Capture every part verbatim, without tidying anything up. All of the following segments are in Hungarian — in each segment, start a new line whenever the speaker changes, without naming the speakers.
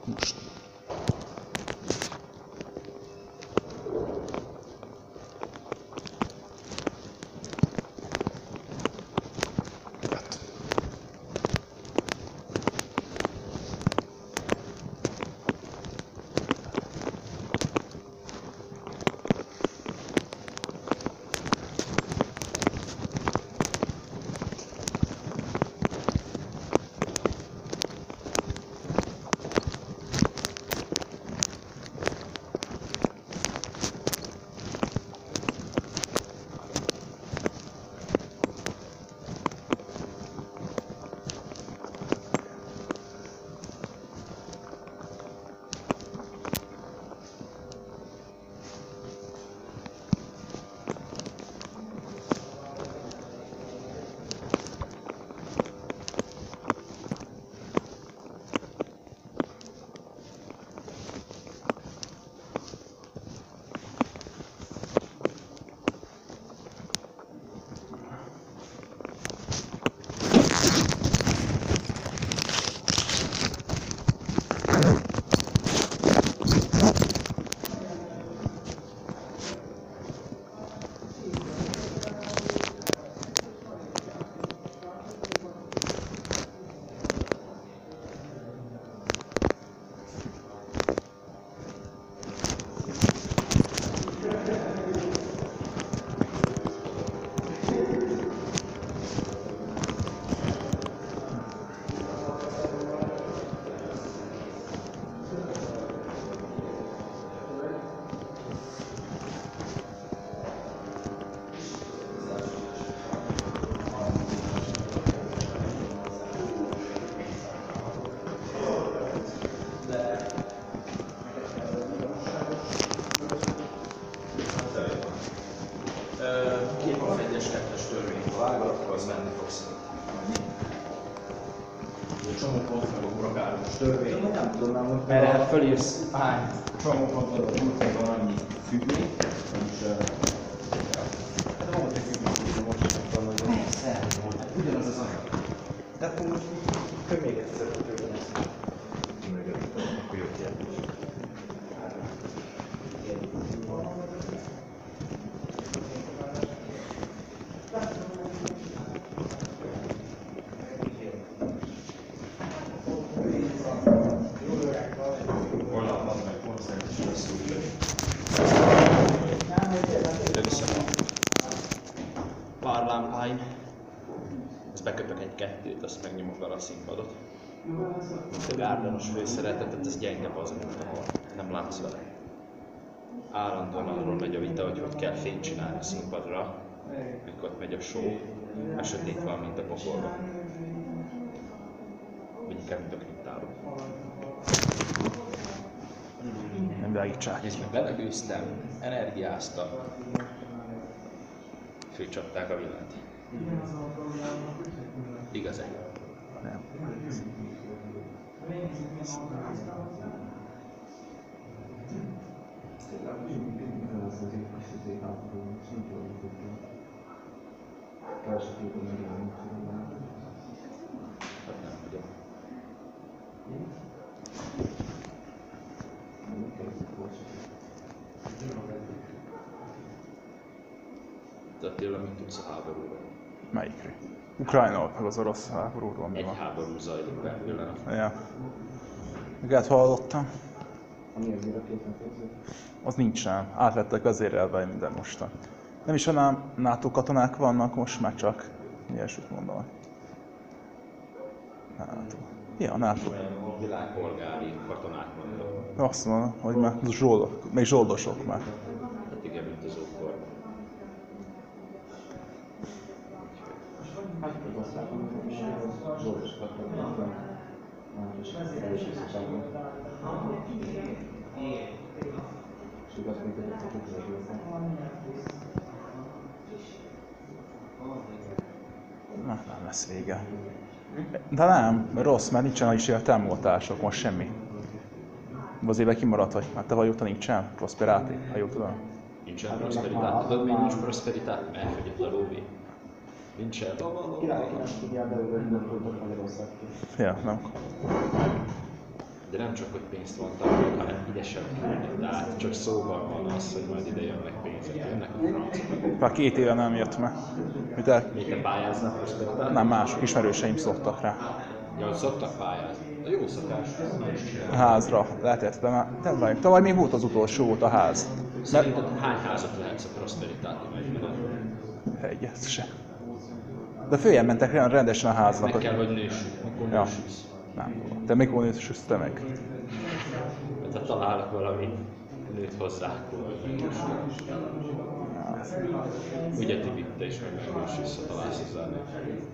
Most.
kétharmincegyes kettes törvényt vágod, akkor az menni fogsz. A csomópont meg a uragáros törvény.
Nem tudom, nem mondtam.
Erre hát fölírsz hány csomópontot, a csomóponton annyi függvény, vagyis...
Hát volt egy függvény, hogy most sem tudom, hogy...
Persze, hát ugyanaz az anyag.
De akkor most akkor még egyszer a törvény ezt.
Akkor jó kérdés. Párlámpáim. Ezt beköpök egy kettőt, azt megnyomok vele a színpadot. A gárdanos főszeretetet, ez gyengebb az, mint ahol nem látsz vele. Állandóan arról megy a vita, hogy hogy kell fényt csinálni a színpadra, mikor ott megy a show, mert sötét van, mint a pokolban. Vagy inkább, mint a kriptáló.
Nem világítsák.
És meg belegőztem, energiáztam. Főcsapták a villanyt. Igaz-e?
Nem.
Hát nem tudom. Te Attila, mit tudsz a háborúról?
Melyikről? Ukrajna, meg az orosz háborúról mi
Egy
van?
háború zajlik be pillanat.
Ja. Miket hallottam?
Ami az irakéten képzett?
Az nincsen. Átvettek az érelve minden mostan. Nem is a NATO katonák vannak most már csak. Ilyesmit mondanak. NATO. Ja, a NATO.
Olyan világpolgári katonák vannak.
Azt mondom, hogy már zsoldok, még zsoldosok már.
Hát igen, mint az ókorban.
Hát az osztályban is zsoldosokat vannak. És erős visszaságban. És igaz, mint egy a kiközösültek.
Na, nem lesz vége. De nem, rossz, mert nincsen is ilyen támogatások, most semmi. Az éve kimaradt, vagy hát tavaly óta nincsen Prosperity, ha jól tudom.
Nincsen prosperitát. Tudod, miért nincs prosperitát? Mert fogyott a lóvé. Nincsen.
Király, ki nem tudja, de ő gondolkodott Magyarországtól.
Ja, nem.
De de nem csak, hogy pénzt vontak meg, hanem ide sem küldik. Tehát csak szóval van az, hogy majd ide jönnek pénzek. Jönnek a francok.
Már két éve nem jött meg. Mit el...
Még te pályáznak most?
Nem, mások ismerőseim szoktak rá.
Ja, hogy szoktak pályázni. A jó szokás.
A házra lehetett, de már nem vagyok. Tavaly még volt az utolsó, volt a ház.
Szerinted hány házat lehetsz a Prosperitáti megyben?
Egyet se. De följön mentek olyan rendesen a háznak.
Meg kell, hogy nősül. Akkor
Ja.
nősülsz.
Nem tudom. Te mikor nősülsz te meg?
Mert ha találok valami nőt hozzá, akkor megnősül. Ugye Tibi, te is meg megnősülsz, ha találsz hozzá nőt.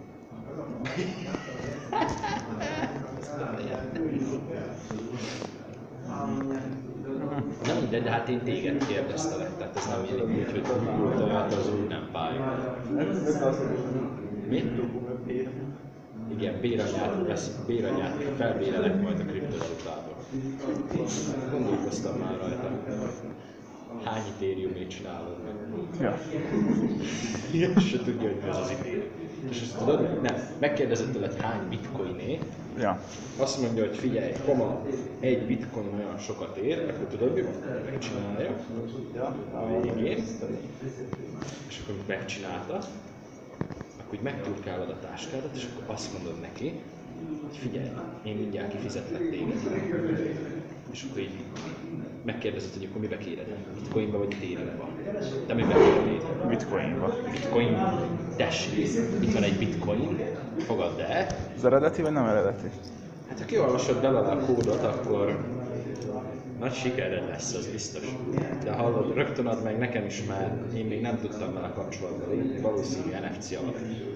Nem mindegy, de hát én téged kérdeztelek, tehát ez nem illik úgy, hogy tehát az úgy nem pályol. Mi? Igen, béranyát, vesz, béranyát felbérelek majd a kriptovalutából. Gondolkoztam már rajta. Hány Ethereumét csinálod meg?
Ja.
Ilyen se tudja, hogy ez az Ethereum. És ezt tudod, nem, megkérdezett tőled hány bitcoiné,
Ja.
azt mondja, hogy figyelj, koma, egy bitcoin olyan sokat ér, akkor tudod mi van? Megcsinálja a végén, és akkor megcsinálta, akkor úgy megturkálod a táskádat, és akkor azt mondod neki, hogy figyelj, én mindjárt kifizetlek téged. És akkor így megkérdezed, hogy akkor mibe kéred? Bitcoinba vagy Ethereumba? Te mibe kérnéd?
Bitcoinba.
Bitcoin, tessék, itt van egy bitcoin, fogadd el.
Az eredeti vagy nem eredeti?
Hát ha kiolvasod belőle a kódot, akkor nagy sikered lesz, az biztos. De hallod, rögtön add meg nekem is, mert én még nem tudtam vele kapcsolatban lépni, valószínű en ef cé alatt.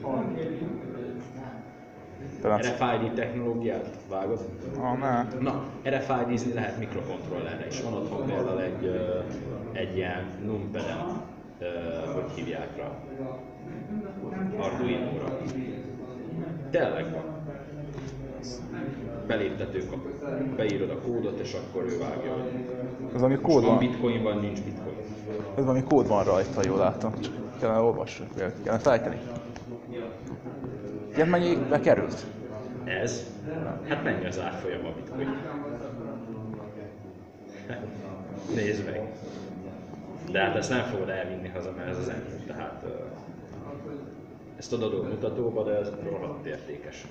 Talán...
er ef i dé technológiát vágod?
Ah, ne.
Na, er ef i dé-zni lehet mikrokontrollerre is. Van otthon például egy, ö, egy ilyen numpeden, ö, hogy hívják rá, Arduino-ra. Tényleg van. Beléptetőkapu. Beírod a kódot, és akkor ő vágja, hogy
Ez valami
most
kód
van
van.
bitcoin, van, nincs bitcoin.
Ez valami kód van rajta, jól látom. Csak kellene olvasni, kellene fejteni. Ilyen mennyibe került?
Ez? Hát mennyi az árfolyam a bitcoin? Nézd meg! De hát ezt nem fogod elvinni haza, mert ez az ennyi. Tehát uh, ezt adod mutatóba, de ez rohadt értékes.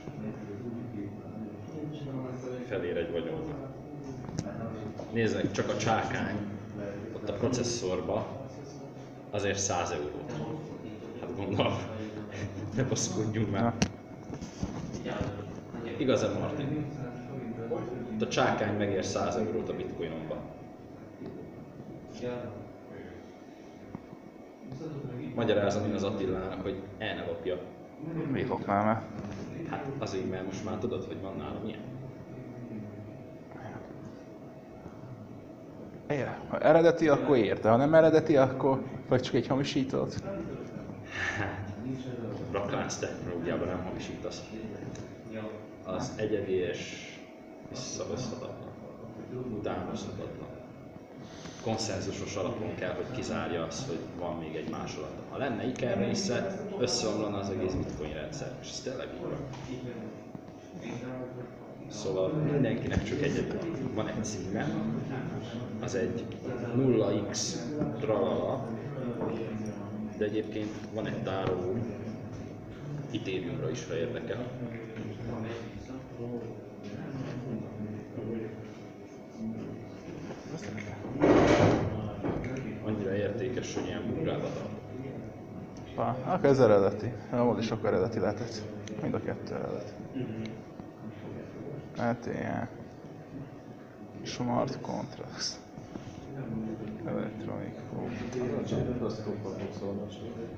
Felér egy vagyonnak. Nézd meg, csak a csákány ott a processzorba azért száz eurót. Hát gondolom, ne baszkodjunk már. Igazán, Martin. Ott a csákány megér száz eurót a bitcoinomba. Magyarázom én az Attilának, hogy el ne lopja.
Mit lopnál már?
Hát azért, mert most már tudod, hogy van nálam ilyen.
Ja, ha eredeti, akkor érte, ha nem eredeti, akkor vagy csak egy hamisítod.
Hát, Rakánc technológiában nem hamisítasz. Az egyedi és visszahozhatatlan. Utánozhatatlan. Konszenzusos alapon kell, hogy kizárja azt, hogy van még egy másolata. Ha lenne iker része, összeomlana az egész bitcoin rendszer, és ez tényleg így van. Szóval mindenkinek csak egyedül van egy címe, az egy nulla x tralala, de egyébként van egy tároló, Ethereumra is, ha érdekel. Annyira értékes, hogy ilyen bugrába tart.
Ah, akkor ez eredeti. Volt is akkor eredeti lehetett. Mind a kettő eredeti. Hát ilyen... Smart Contracts. Electronic Code.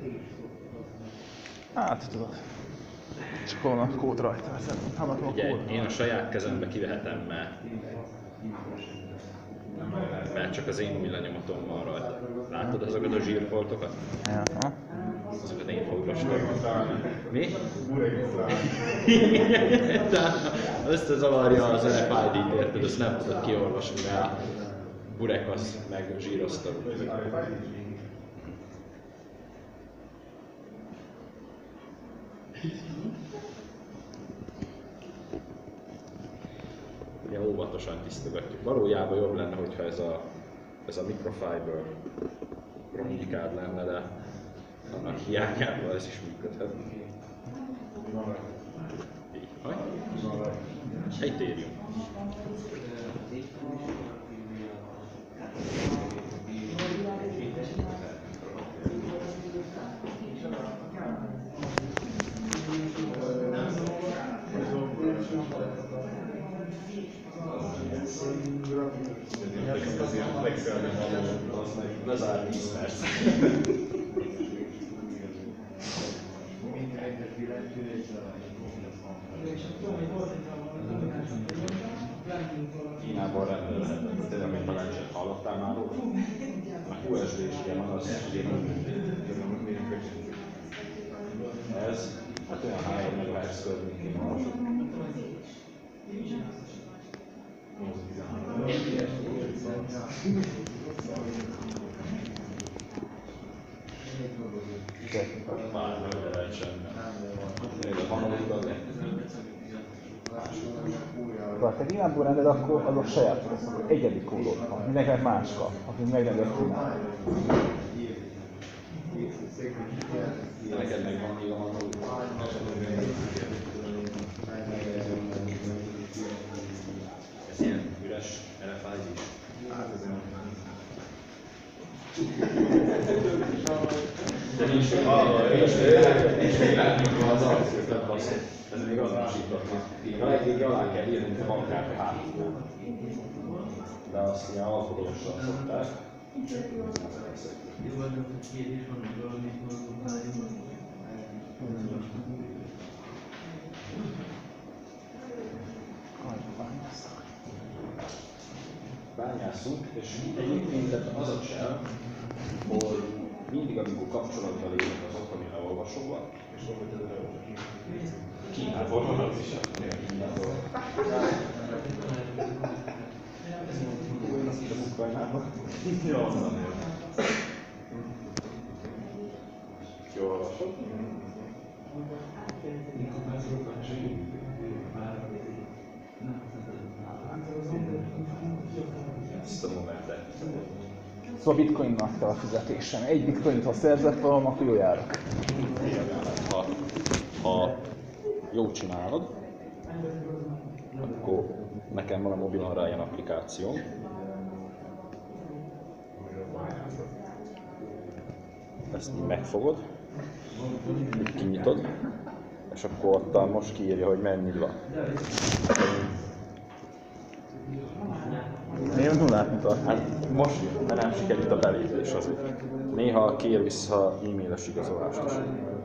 Hát tudod. Csak hol a kód rajta. Hát a
Ugye,
kód.
én a saját kezembe kivehetem, mert, mert csak az én villanyomatom van rajta. Látod azokat a zsírfoltokat?
Ja, ha?
Azokat én fogdostam. Mi? Tehát összezavarja az en ef i dé-t, érted? Azt nem tudod kiolvasni, mert burek az meg zsírozta. ilyen óvatosan tisztogatjuk. Valójában jobb lenne, hogyha ez a, ez a microfiber kronikád lenne, de annak hiányában ez is működhet. Így, haj? Egytérium. Lezár tíz perc. Kínában rendelhetett, tényleg még parancsot hallottál már róla? A hú es dé is ilyen van, az ez, hát olyan három megahertz környékén maradok. Már nem lehet semmi.
Ha te Kínában rended, akkor az a saját lesz, akkor egyedi kódot van. Mindenkinek más kap, aki megrendelt Kínában.
Neked megvan nyilván az út. Ez ilyen üres er ef i is. Hát ez nem. De nincs még nincs még látni az arcközben basszol. Ez még azonosítatlan. A legvégig alá kell írni, mint a bankkártya hátulról. De azt ilyen alkoholossal szokták. Bányászunk, és egyébként az a csel, hogy mindig, amikor kapcsolatban lépünk az otthoni leolvasóval, és Kínában van az is. Kínában. Azt hiszem Ukrajnában. Jó, onnan ér. Jól olvasod? Ezt a momentet.
Szóval bitcoinnak kell a fizetésem. Egy bitcoint, ha szerzett valam, akkor jól járok.
Ha, ha jó csinálod, akkor nekem van a mobilon rá ilyen applikáció. Ezt így megfogod, így kinyitod, és akkor ott most kiírja, hogy mennyi van.
Miért nullát mutat?
Hát most jön, mert nem sikerült a belépés azért. Néha kér vissza e-mailes igazolást is.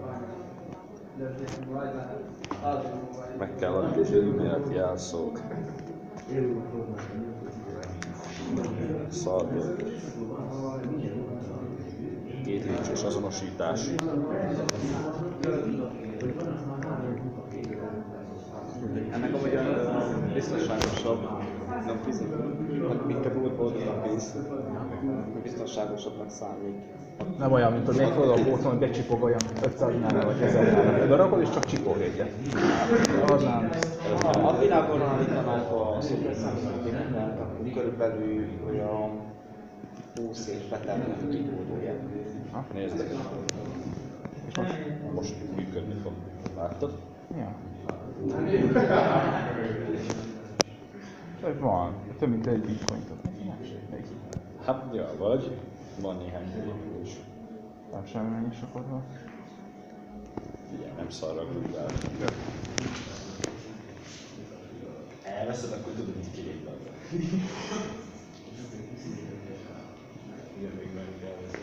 Meg kell adni az e-mailt, jelszót. Szarból. Két lépcsős azonosítás.
Ennek amúgy a biztonságosabb, nem fizetünk, mint a múltból a pénz, biztonságosabbnak számít.
Nem olyan, mint hogy még fogod a bóton, hogy becsipog olyan ötszáz nála vagy ezer nála. Darabod és csak csipog egyet. Adnám.
A világon állítanánk a szobreszemszöntényet, akkor körülbelül olyan húsz év betelnek kikódolja.
Nézd meg.
És most?
Most működni fog. Láttad?
Ja. Van, több mint egy bitcoint.
Hát, ja, vagy van néhány millió is.
Nem semmi mennyi sokat van.
Ugye, nem szarra Google. Elveszed, akkor tudod, mit kilép belőle. Igen, még meg kell elveszed.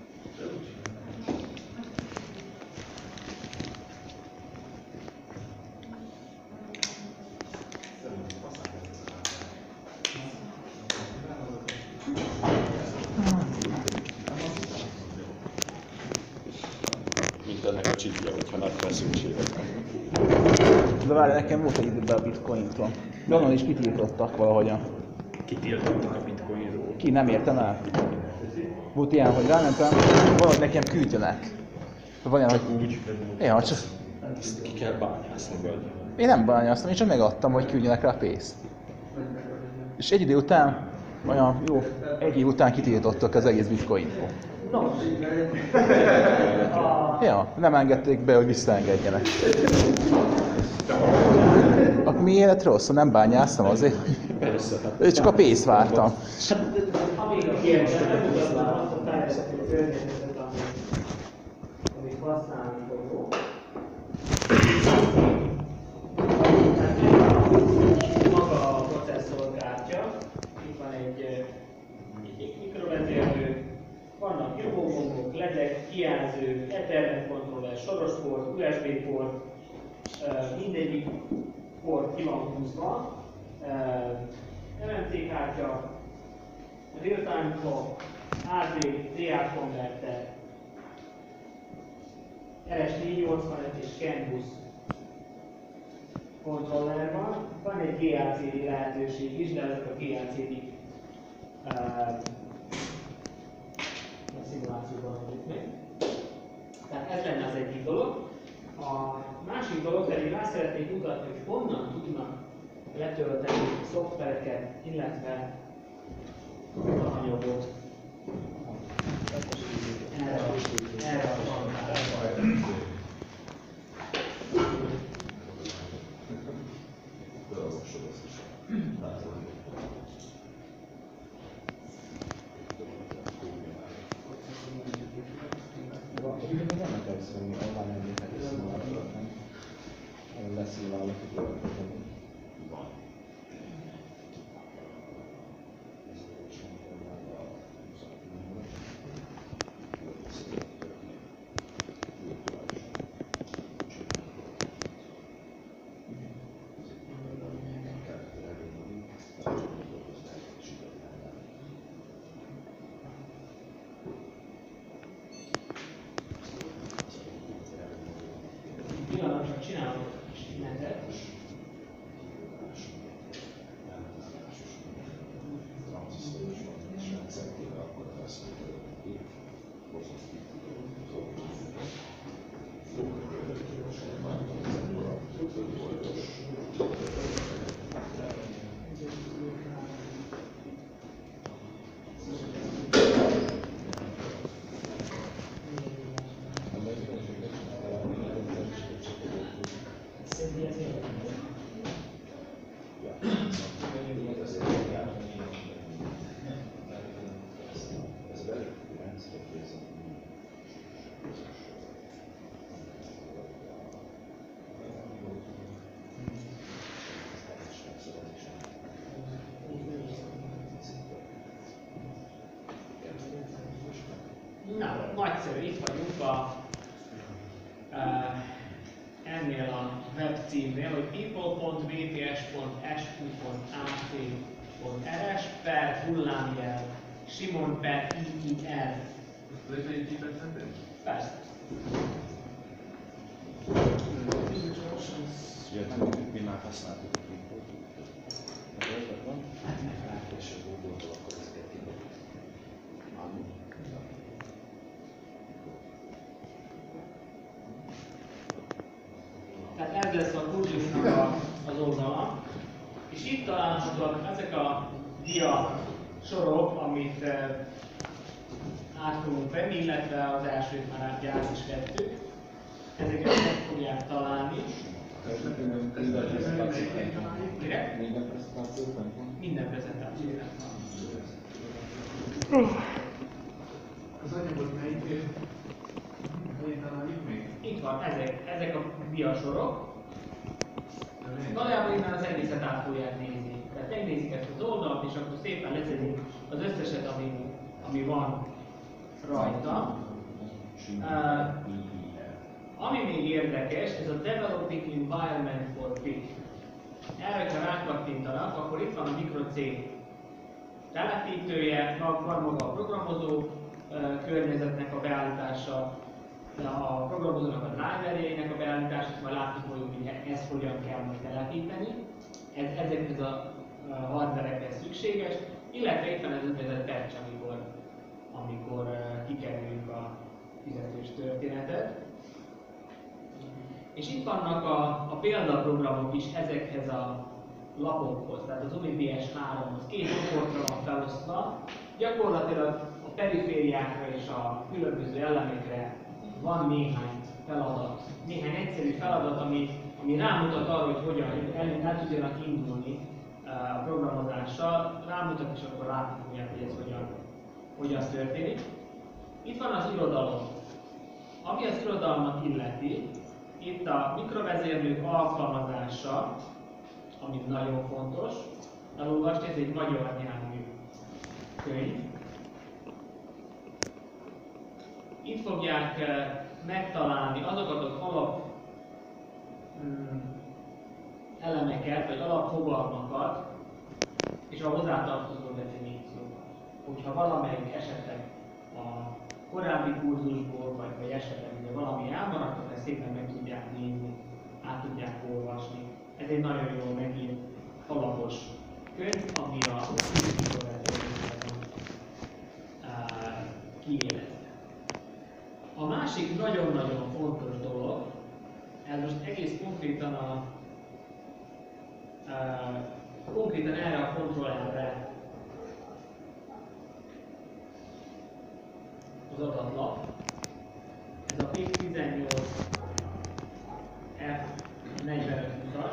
Mint ennek a csipja, hogyha nagy feszültségek.
De várj, nekem volt egy időben a bitcointól. De onnan is kitiltottak valahogyan.
Kitiltottak a bitcoinról.
Ki, nem értem el. Volt ilyen, hogy rámentem, valahogy nekem küldjönek. Van olyan, hogy
Úgy.
ja, csak
Ezt ki kell bányászni, vagy?
én nem bányáztam, én csak megadtam, hogy küldjenek rá pénzt. És egy idő után, olyan jó, egy év után kitiltottak az egész bitcointból. Ja, nem engedték be, hogy visszaengedjenek. Akkor miért rossz? Nem bányáztam azért, hogy csak a pénzt vártam.
Amíg a kérdésre nem mutatnám azt a fejlesztő környezetet, amit használni fogok. Maga a processzorkártya, itt van egy, egy mikrovezérlő, vannak nyomógombok, ledek, kijelzők, Ethernet kontroller, soros port, u es bé port, mindegyik port ki van húzva, em em cé kártya, real-time clock, á dé, dé á konverter, er es négyszáznyolcvanöt és CAN bus kontroller van. Van egy gé á cé dé lehetőség is, de ezek a gé á cé dé uh, a szimulációban vagyunk még. Tehát ez lenne az egyik dolog. A másik dolog pedig rá szeretnék mutatni, hogy honnan tudnak letölteni szoftvereket, illetve anyagot erre a erre a tartalmára.
Vannak egyszerűen online emlékek szimulátorok, nem? Leszimulálnak a következőt. Van.
Pillanatban csinálok egy kis szünetet. Na, nagyszerű, itt vagyunk a, uh, ennél a web címnél, hogy people pont v p s pont s q pont a c pont r s per hullámjel Simon per i i r.
Lehet egy képet tenni?
Persze.
Mi már használtuk a képot. Hát meglátni, és a Google-tól akkor ezeket kidobjuk.
Tehát ez lesz a Kurdiusnak az oldala. És itt találhatóak ezek a dia sorok, amit eh, át fogunk venni, illetve az elsőt már át is vettük. Ezeket meg fogják találni.
Minden prezentációban
Mire?
Minden prezentációban van?
Minden prezentációban van.
Az anyagot melyik helyén találjuk még?
Itt van, ezek, ezek a dia sorok. Valójában innen az egészet át fogják nézni. Tehát megnézik ezt az oldalt, és akkor szépen leszedik az összeset, ami, ami van rajta. Uh, ami még érdekes, ez a Developing Environment for P I C. Erre, ha rákattintanak, akkor itt van a microC telepítője, van maga a programozó uh, környezetnek a beállítása, a programozónak a driverjeinek a beállítása, és majd látjuk, hogy ezt hogyan kell majd telepíteni. Ez ezekhez a hardverekhez szükséges, illetve itt van ez úgynevezett patch, amikor, amikor uh, kikerüljük a fizetős történetet. És itt vannak a, a példaprogramok is ezekhez a lapokhoz, tehát az u b s háromhoz. Két csoportra van felosztva. Gyakorlatilag a perifériákra és a különböző elemekre van néhány feladat, néhány egyszerű feladat, ami, ami rámutat arra, hogy hogyan el, el tudjanak indulni a programozással, rámutat, és akkor látni fogják, hogy ez hogyan, hogyan történik. Itt van az irodalom. Ami az irodalmat illeti, itt a mikrovezérlők alkalmazása, ami nagyon fontos, elolvasni, ez egy magyar nyelvű könyv. Itt fogják megtalálni azokat az alap mm, elemeket, vagy alapfogalmakat, és a hozzátartozó definíciókat. Hogyha valamelyik esetleg a korábbi kurzusból, vagy, vagy esetleg ugye valami elmaradt, akkor ezt szépen meg tudják nézni, át tudják olvasni. Ez egy nagyon jól megírt, alapos könyv, ami a mikrovezérlőkben kiélezve. A másik nagyon-nagyon fontos dolog, ez most egész konkrétan a Uh, konkrétan erre a kontrollerre az adatlap. Ez a P I C tizennyolc F negyvenöt húszas.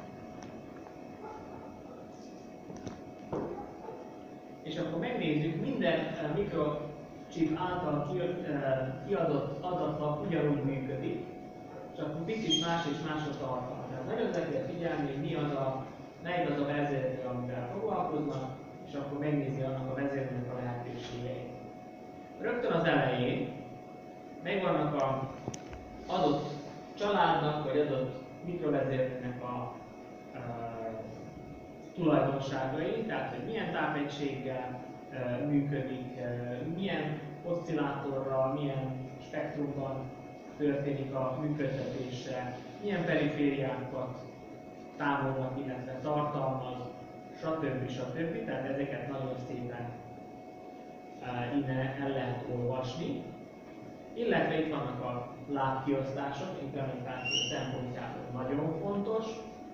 És akkor megnézzük, minden uh, mikrochip által ki, uh, kiadott adatlap ugyanúgy működik, csak picit más és más a tartalma. Nagyon oda kell figyelni, hogy mi az a, melyik az a vezérlő, amivel foglalkoznak, és akkor megnézni annak a vezérlőnek a lehetőségeit. Rögtön az elején megvannak az adott családnak, vagy adott mikrovezérlőnek a, a tulajdonságai, tehát hogy milyen tápegységgel e, működik, e, milyen oszcillátorral, milyen spektrumban történik a működtetése, milyen perifériákat támogat, illetve tartalmaz, stb. stb. Tehát ezeket nagyon szépen uh, innen el lehet olvasni. Illetve itt vannak a lábkiosztások, implementáció szempontjából nagyon fontos,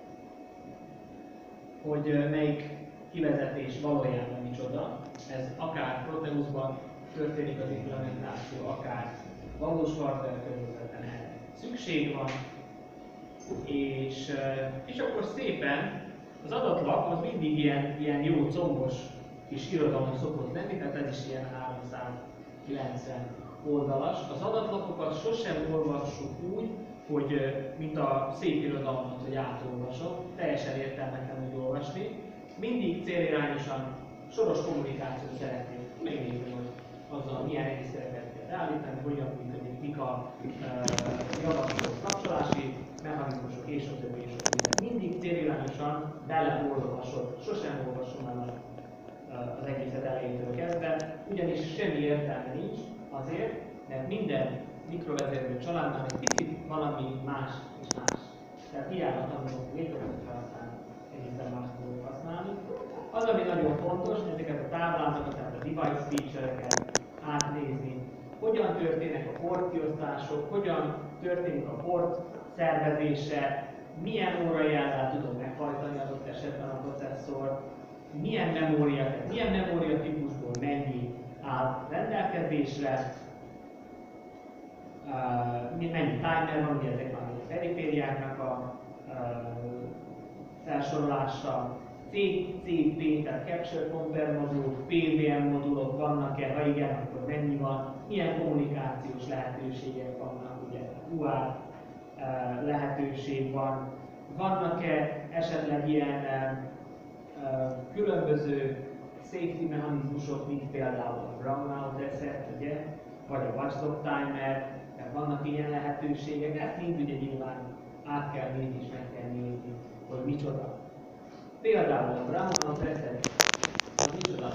hogy uh, melyik kivezetés valójában micsoda. Ez akár Proteusban történik az implementáció, akár valós hardware környezetben erre szükség van. És, és akkor szépen az adatlap az mindig ilyen, ilyen jó combos kis irodalom szokott lenni, tehát ez is ilyen háromszázkilencven oldalas. Az adatlapokat sosem olvassuk úgy, hogy mint a szép irodalmat, hogy átolvasok, teljesen értelmetlen úgy olvasni. Mindig célirányosan soros kommunikációt szeretnénk megnézni, hogy azzal milyen regisztereket kell állítani, hogyan működik, mik a e, javasolt kapcsolási mechanizmusok és a többi és a többi. Mindig célirányosan beleolvasod, sosem olvasom el az egészet elejétől kezdve, ugyanis semmi értelme nincs azért, mert minden mikrovezérlő családnál egy picit valami más és más. Tehát hiába tanulok létezőt használni, egészen más tudok használni. Az, ami nagyon fontos, ezeket a táblázatokat, tehát a device feature-eket átnézni, hogyan történnek a portkiosztások, hogyan történik a port szervezése, milyen órajellel tudom meghajtani adott esetben a processzor, milyen memória, tehát milyen memória típusból mennyi áll rendelkezésre, uh, mennyi timer van, ugye ezek van a perifériáknak a uh, felsorolása, cé cé pé, tehát Capture Compare modulok, pé vé em modulok vannak-e, ha igen, akkor mennyi van, milyen kommunikációs lehetőségek vannak, ugye u á er lehetőség van, vannak-e esetleg ilyen uh, különböző safety mechanizmusok, mint például a brownout reset, ugye, vagy a watchdog timer, tehát vannak ilyen lehetőségek, ezt mind ugye nyilván át kell nézni és meg kell nézni, hogy micsoda. Például a brownout reset, az micsoda?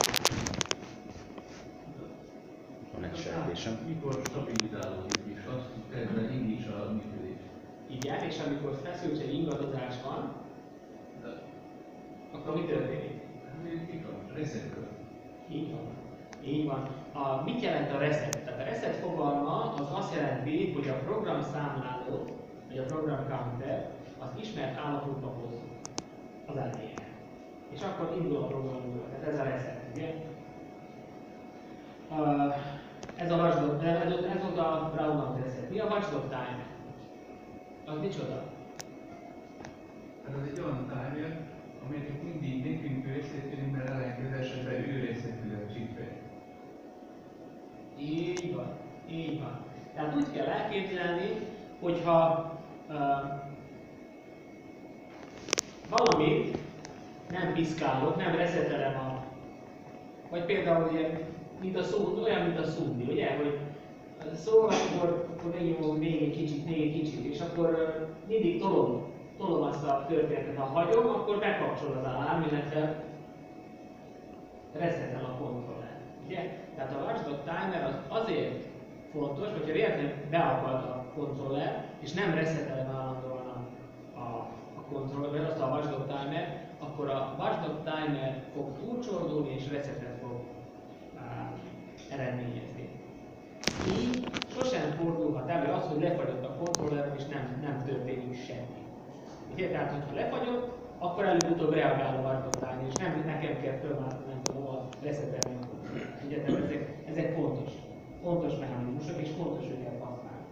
Van egy sejtésem.
Mikor stabilizálódik is, azt kezdve indítsa a működést.
Igen, és amikor feszültség ingadozás van, akkor mi történik?
Itt van, resetről.
Így van. Így van. A, mit jelent a reset? Tehát a reset fogalma az azt jelenti, hogy a program számláló, vagy a program counter az ismert állapotba hoz az elejére. És akkor indul a program újra, tehát ez a reset, ugye? Uh, ez a watchdog, ez, ez volt a brownout reset. Mi a watchdog timer? Az micsoda?
Hát az egy olyan timer, amelynek mindig nekünk részletülünk, mert ellenkező esetben ő részletül a csipre.
Így van, így van. Tehát úgy kell elképzelni, hogyha uh, valamit nem piszkálok, nem reszetelem a... Vagy például ugye, mint a szó, olyan, mint a szundi, ugye? Hogy szól, akkor, akkor megnyomom még egy kicsit, még egy kicsit, és akkor uh, mindig tolom, tolom azt a történetet. Ha hagyom, akkor bekapcsol az alarm, illetve reszetel a kontroller. Ugye? Tehát a watchdog timer az azért fontos, hogyha véletlenül beakad a kontroller, és nem reszetelem állandóan a, a, a kontroller, azt a watchdog timer, akkor a watchdog timer fog túlcsordulni és resetet fog uh, eredményezni. Így sosem fordulhat elő az, hogy lefagyott a kontroller és nem, nem történik semmi. Ugye? Tehát, hogyha lefagyott, akkor előbb-utóbb reagál a watchdog timer, és nem nekem kell fölmászni, nem tudom, hova reszetelni. Ugye? Tehát ezek, ezek fontos, fontos mechanizmusok, és fontos őket használni.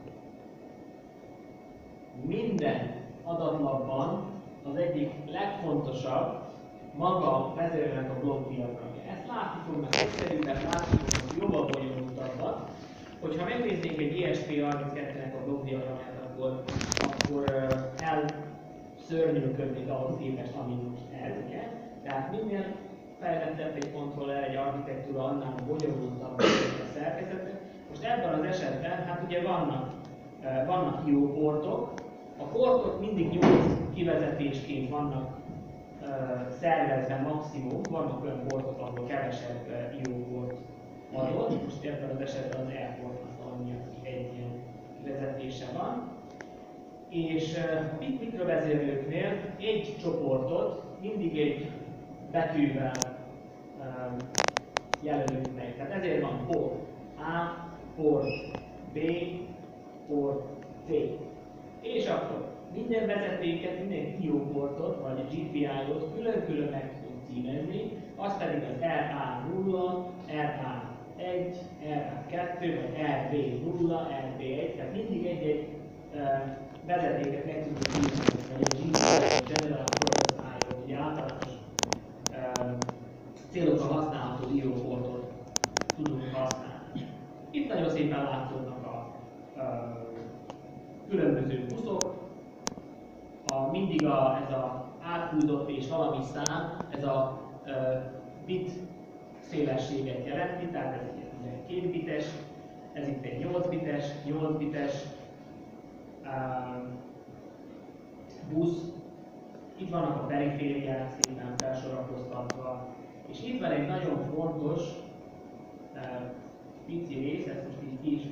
Minden adatlapban az egyik legfontosabb maga a vezérlőnek a blokkdiagramja. Ezt látni fognak egyszerűen, látni fognak jobban bonyolultabban. Hogyha megnéznénk egy I S P harminckettőnek a blokkdiagramját, akkor, akkor elszörnyűködnék ahhoz képest, ami most ez, ugye? Tehát minél fejlettebb egy kontroller, egy architektúra, annál bonyolultabb a szerkezetet. Most ebben az esetben, hát ugye vannak, vannak I O portok, a portok mindig nyolc kivezetésként vannak uh, szervezve maximum, vannak olyan portok, ahol kevesebb uh, I O port adott, most ebben az esetben az E portnak annyi, egy ilyen kivezetése van. És uh, a bit mikrovezérlőknél egy csoportot mindig egy betűvel uh, jelölünk meg. Tehát ezért van port A, port B, port C. És akkor minden vezetéket, minden I O portot, vagy G P I-ot külön-külön meg tudunk címezni, az pedig az R A nulla, R A egy, R A kettő, vagy R B nulla, R B egy, tehát mindig egy-egy uh, vezetéket meg tudunk címezni, vagy egy G P I, vagy General Purpose I O, ugye általános uh, célokra használható I O portot tudunk használni. Itt nagyon szépen látszódnak a uh, különböző buszok, a, mindig a, ez az áthúzott és valami szám, ez a uh, bit szélességet jelenti, tehát ez egy két bites, ez itt egy nyolc bites, nyolc bites uh, busz, itt vannak a perifériák szépen felsorakoztatva, és itt van egy nagyon fontos uh, pici rész, ezt most így ki is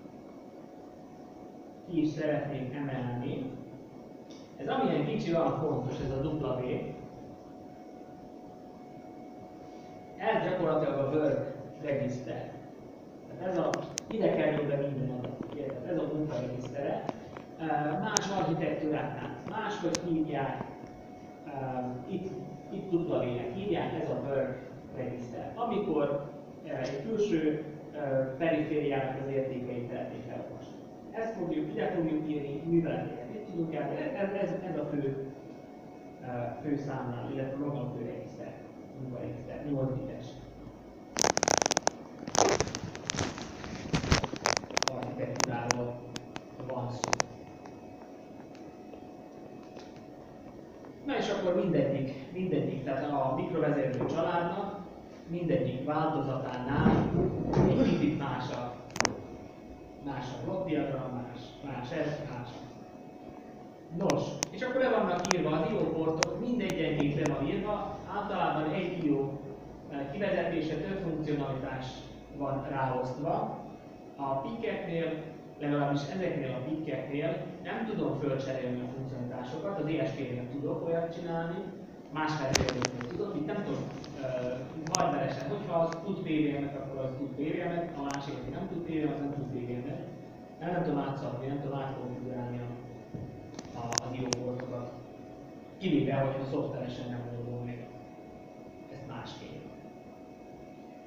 ki is szeretnénk emelni. Ez amilyen kicsi, olyan fontos, ez a W. Ez gyakorlatilag a work register. Tehát ez a, ide kerül be minden adat. Ez a munka regisztere. Más architektúráknál máshogy hívják, itt, itt W-nek hívják, ez a work register. Amikor egy külső perifériának az értékeit szeretnék elolvasni. Ezt fogjuk, ide fogjuk írni, műveleteket. Itt tudunk el, ez, ez, ez a fő, fő számlál, illetve maga a fő regiszter, munkaregiszter, nyolc bites. Architektúráról van szó. Na és akkor mindegyik, mindegyik, tehát a mikrovezérlő családnak mindegyik változatánál egy picit más a más a blokkdiagram, más, más ez, más. Nos, és akkor le vannak írva az I O portok, mindegyenként le van írva, általában egy I O kivezetése, több funkcionalitás van ráosztva. A pikkeknél, legalábbis ezeknél a pikkeknél nem tudom fölcserélni a funkcionalitásokat, az E S P-nél tudok olyat csinálni, más feltételeknél tudok, itt nem tudom uh, hardveresen, hogyha az tud P V M-et, akkor az tud P V M-et, a másik, aki nem tud P V M-et, az nem tud P V M-et. Nem, nem tudom átszabni, nem tudom átkonfigurálni a, a, az I O portokat. Kivéve, hogyha szoftveresen nem oldom meg.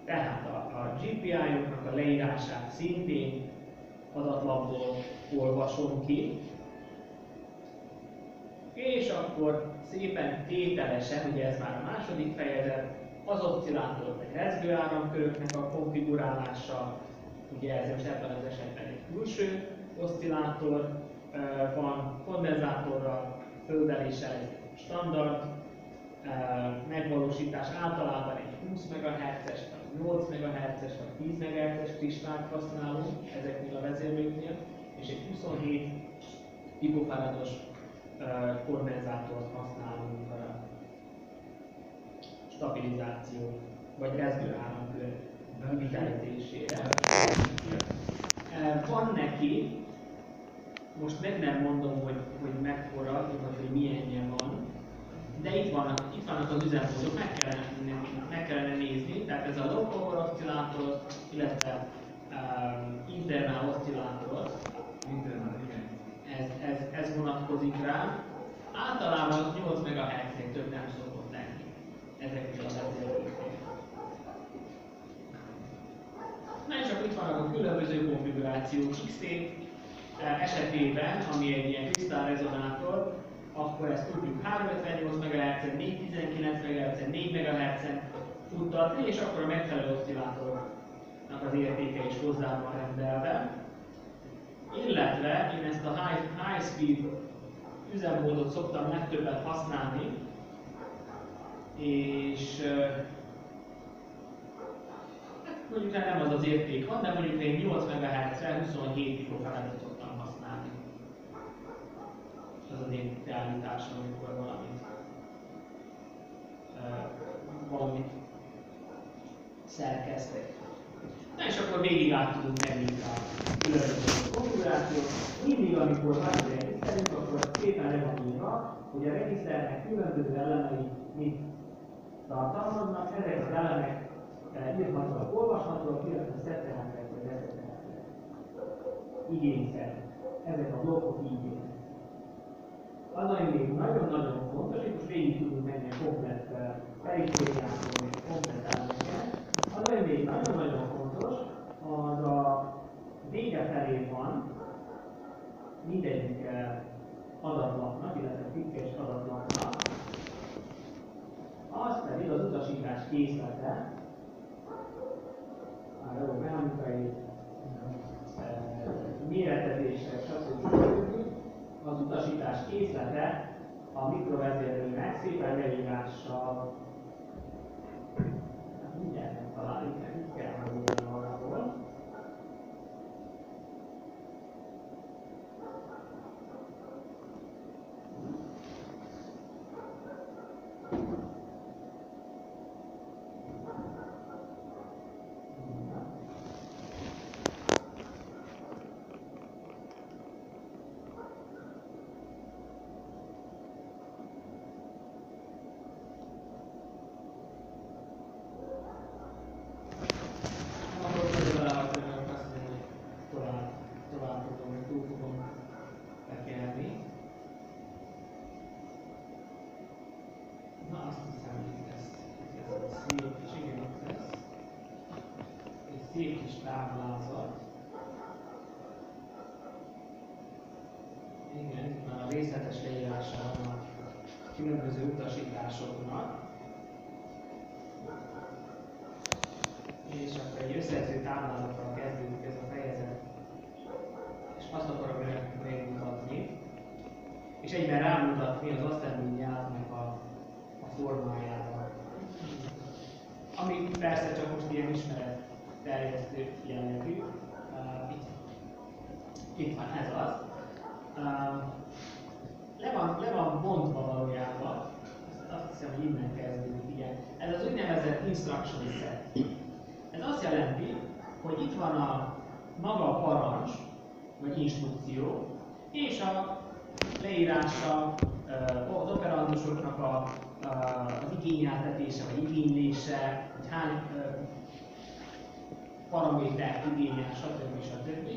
Tehát a, a gé pé í-oknak a leírását szintén adatlapból olvasom ki, és akkor szépen tételesen, ugye ez már a második fejezet, az oszcillátor vagy rezgő áramköröknek a konfigurálása, ugye ez most ebben az esetben egy külső oszcillátor van, kondenzátorral, földeléssel egy standard megvalósítás, általában egy húsz megahertzes, vagy nyolc megahertzes, vagy tíz megahertzes kristályt használunk ezeknél a vezérlőknél, és egy huszonhét picofarados kondenzátort használunk stabilizáció vagy rezgő áramkör kivitelezésére. Van neki, most meg nem mondom, hogy, hogy mekkora, vagy hogy milyenje van, de itt vannak, itt vannak az üzemmódok, meg kellene, meg kellene nézni, tehát ez a low power oszcillátor, illetve um, internál oszcillátor, ez, ez, ez vonatkozik rá. Általában nyolc megahertznél több nem szokott lenni ezeknél a vezérlőknél. Na és akkor itt vannak a különböző konfigurációk. iksz té esetében, ami egy ilyen kristályrezonátor, akkor ezt tudjuk háromszázötvennyolc megahertzen, négyszáztizenkilenc megahertzen, négy megahertzen futtatni, és akkor a megfelelő oszcillátornak az értéke is hozzá van rendelve. Illetve én ezt a high, high speed üzemmódot szoktam legtöbbet használni, és mondjuk nem az az érték van, de mondjuk én nyolc megahertzre huszonhét pikofaradot szoktam használni. Az az én beállításom, amikor valamit, uh, valamit szerkesztek. Na és akkor végig át tudunk menni a különböző konfigurációt. Mindig, amikor van egy regiszterünk, akkor szépen le van írva, hogy a regiszternek különböző elemei mit tartalmaznak. Ezek az elemek írhatóak, olvashatóak, illetve szettelhetőek vagy leszettelhetőek. Igény szerint. Ezek a blokkok így jönnek. Az, ami még nagyon-nagyon fontos, és most végig tudunk menni a komplett perifériákon és komplett elemeken, az, ami még nagyon-nagyon fontos, az a vége felé van mindegyik adatlapnak, illetve titkes adatlapnak, az pedig az utasítás készlete, aeromechanikai méretezések, stb. Az utasítás készlete a mikrovezérlőnek szépen leírással, mindjárt megtaláljuk, mert itt kell megmondani valahol. Szép kis táblázat. Igen, itt már a részletes leírása van a különböző utasításoknak. És akkor egy összezető táblázattal kezdődik ez a fejezet. És azt akarom önöknek megmutatni. És egyben rámutatni az assembly nyelvnek a, a formájára. Ami persze csak most ilyen ismeret terjesztő jellegű. Uh, itt, itt van, ez az. Uh, le, van, le van bontva valójában, azt, azt hiszem, hogy innen kezdődik, igen. Ez az úgynevezett instruction set. Ez azt jelenti, hogy itt van a maga a parancs, vagy instrukció, és a leírása, uh, az operandusoknak a, uh, az igényeltetése, vagy igénylése, hogy hány uh, paramétert igényel, stb. stb.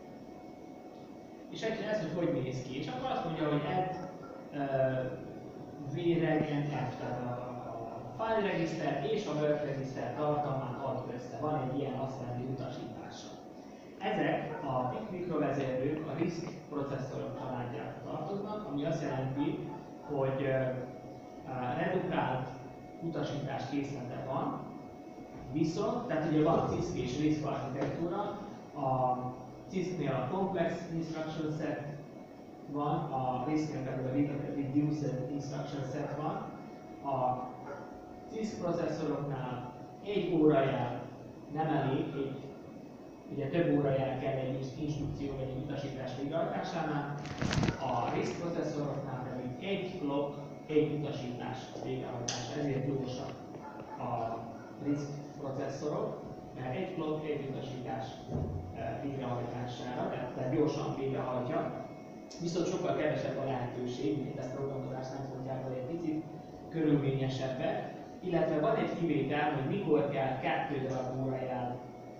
És ez, hogy hogy néz ki. És akkor azt mondja, hogy add uh, vregen f, tehát a, a file register és a work register tartalmát ad össze. Van egy ilyen assembly utasítása. Ezek a mikrovezérlők a RISC processzorok családjára tartoznak, ami azt jelenti, hogy uh, redukált utasítás készlete van, viszont, tehát ugye van C I S C és RISC architektúra, a C I S C-nél a Complex Instruction Set van, a RISC-nél pedig a Reduced Instruction Set van, a C I S C processzoroknál egy órajel nem elég, egy, ugye több órajel kell egy instrukció vagy egy utasítás végrehajtásánál, a RISC processzoroknál pedig egy clock, egy utasítás végrehajtása, ezért gyorsak a RISC processzorok, mert egy clock, egy utasítás végrehajtására, tehát gyorsan végrehajtja, viszont sokkal kevesebb a lehetőség, mint ezt programozás szempontjából egy picit körülményesebbek, illetve van egy kivétel, hogy mikor kell kettő darab órajel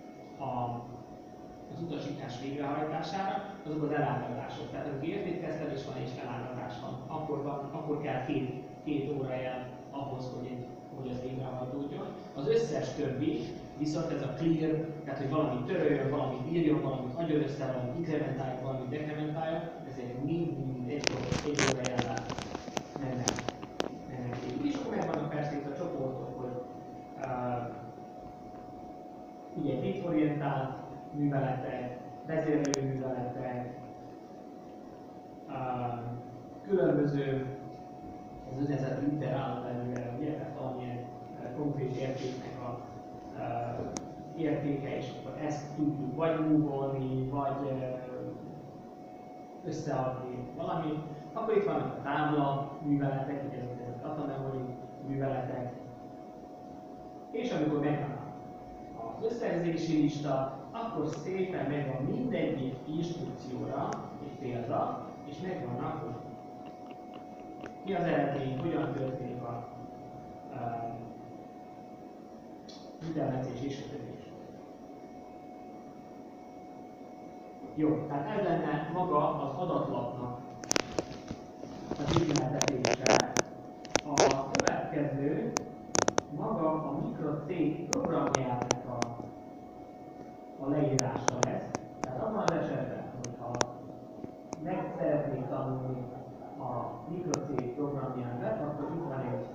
az utasítás végrehajtására, azok az elágazások. Tehát amikor értékkeztelés van és elágazás van, akkor, van, akkor kell két, két órajel ahhoz, hogy, egy, hogy az végrehajtódjon. Az összes többi, viszont ez a clear, tehát hogy valamit töröljön, valamit írjon, valamit adjon össze, valamit inkrementáljon, valamit dekrementáljon, ezért mind-mind egy, egy órajellel mennek. És akkor megvannak persze itt a csoportok, hogy uh, ugye bitorientált műveletek, vezérlő műveletek, uh, különböző, ez úgynevezett literál belőle, ugye, tehát valamilyen uh, konkrét értéknek a uh, értéke, és akkor ezt tudjuk vagy múvolni, vagy uh, összeadni valamit. Akkor itt vannak a tábla műveletek, ugye ezek a data memory műveletek, és amikor megvan az összegzési lista, akkor szépen megvan mindegyik instrukcióra egy példa, és megvannak, hogy mi az eredmény, hogyan történik a ütemezés és a többi. Jó, tehát ez lenne maga az adatlapnak az üzemeltetése. A következő maga a mikrocég programjának a, a leírása lesz. Tehát abban az esetben, hogyha meg szeretnék tanulni a mikrocég programját, akkor itt van egy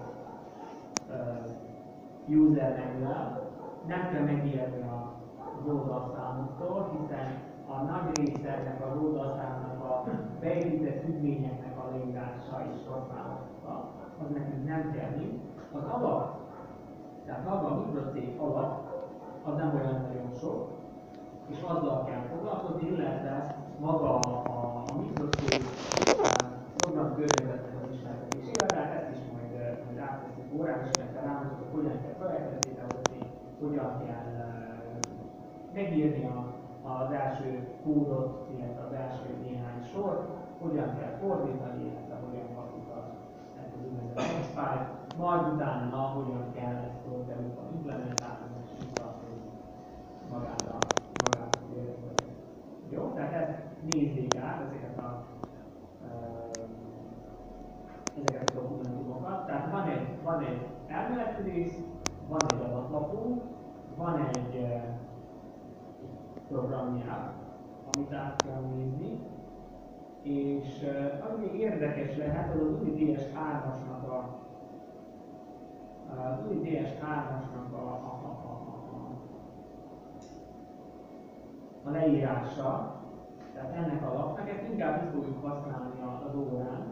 uh, user manual, nem kell megijedni a oldalszámoktól, hiszen a nagy része ennek az oldalszámnak a beépített függvényeknek a leírása is használható. Az nekünk nem kell mind. Az alap, tehát maga a mikrocég alap, az nem olyan nagyon sok, és azzal kell foglalkozni, illetve maga a, a mikrocég program környezetnek az ismertetésével, tehát ezt is majd, majd átveszünk órán, és meg kell rámutatok, hogyan kell projektet létrehozni, hogyan kell megírni a, az első kódot, illetve az első néhány sort, hogyan kell fordítani, illetve hogyan kapjuk ezt az úgynevezett spy-t, majd utána hogyan kell ezt programban implementálni, és mutatni magát a magát a kérdést. Jó, tehát ezt nézzék át, ezeket a ezeket a dokumentumokat. Tehát van egy, van egy elméleti rész, van egy adatlapunk, van egy uh, programnyelv, amit át kell nézni, és uh, ami még érdekes lehet, az az új D S hármasnak a az új D S hármasnak a, a, a, a, a, a leírása, tehát ennek a lapnak, ezt inkább úgy fogjuk használni az órán,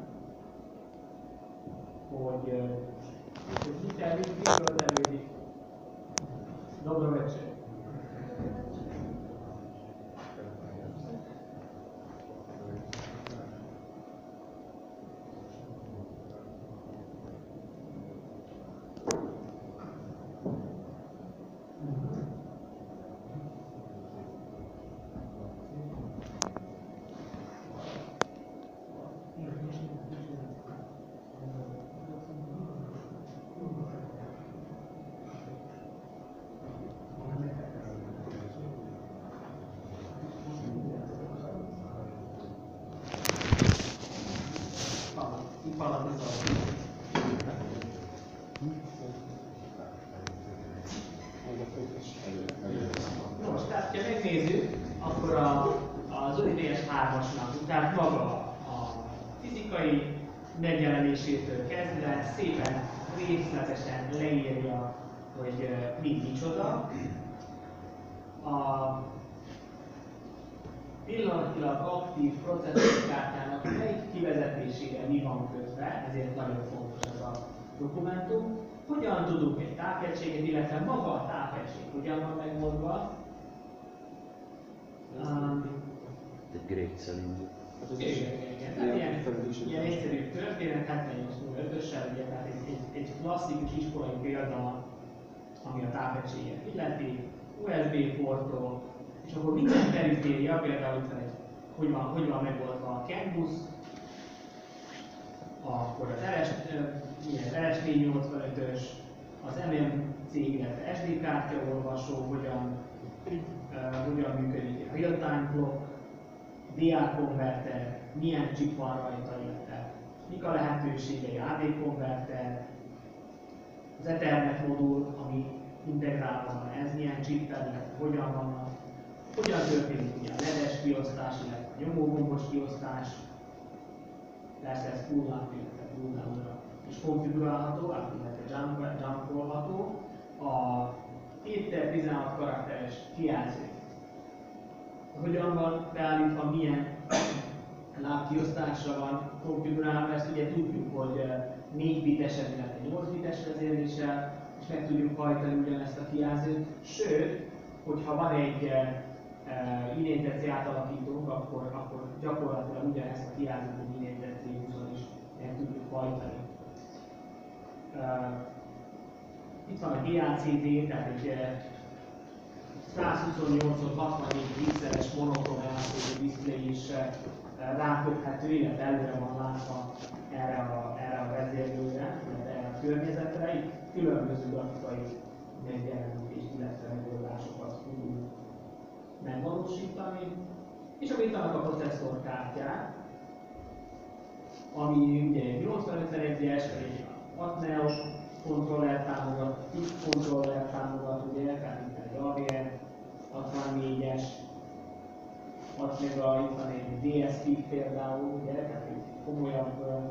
hogy hogy mit kell, mit töltelődik. Dobro večer. Nos, tehát ha megnézzük, akkor a, az öt idénes hármasnak, tehát maga a fizikai megjelenésétől kezdve szépen részletesen leírja, hogy mit micsoda. A pillanatilag aktív processzorkártyának melyik kivezetésére mi van kötve, ezért nagyon fontos ez a dokumentum. Hogyan tudunk egy távegységet, illetve maga a távegység hogyan van megmondva. Um,
Egy Great indul.
igen, igen, igen. Tehát ilyen, ilyen egyszerű történet, hetvennyolc nulla ötössel, ugye, tehát egy, egy, egy klasszikus iskolai példa, ami a távegységet illeti, u es bé portok, és akkor minden periféria, például itt van egy, hogy van, hogy van megoldva a CAN busz, akkor az er es té nyolcvanötös, az em em cé, illetve es dé kártyaolvasó, hogyan, uh, hogyan működik a real-time clock, dé á konverter, milyen chip van rajta, illetve mik a lehetőségei, á dé konverter, az Ethernet modul, ami integrálva van, ez milyen chippel, illetve hogyan vannak, hogyan történik ugye a ledes kiosztás, illetve a nyomógombos kiosztás, persze ez pull-up, illetve pull-down-ra is konfigurálható, illetve jump, jumpolható. A kétezer-tizenhat karakteres kijelző hogyan van beállítva, milyen lábkiosztásra van konfigurálva, ezt ugye tudjuk, hogy négy bitesen, illetve nyolc bites vezérléssel, és meg tudjuk hajtani ugyanezt a kijelzőt. Sőt, hogyha van egy uh, idénteci átalakítónk, akkor, akkor gyakorlatilag ugyanezt a kijelzőt egy idénteci húszon is meg tudjuk hajtani. Uh, itt van a dé á cé dé, tehát egy uh, százhuszonnyolc hatvannégy pixeles monokrom el cé dé display is uh, ráköthető, illetve előre van látva erre a, erre a vezérlőre, illetve erre a környezetre. Itt különböző grafikai megjelenítést, illetve megoldásokat tudunk megvalósítani. És akkor itt vannak a processzorkártyák, ami ugye egy nyolcvanötvenegyes, vagy egy hat neos kontroller támogat, tíz kontroller támogat, ugye, tehát itt egy á vé em hatvannégyes, ott még a, itt van egy dé es pé például, ugye, tehát egy komolyabb uh,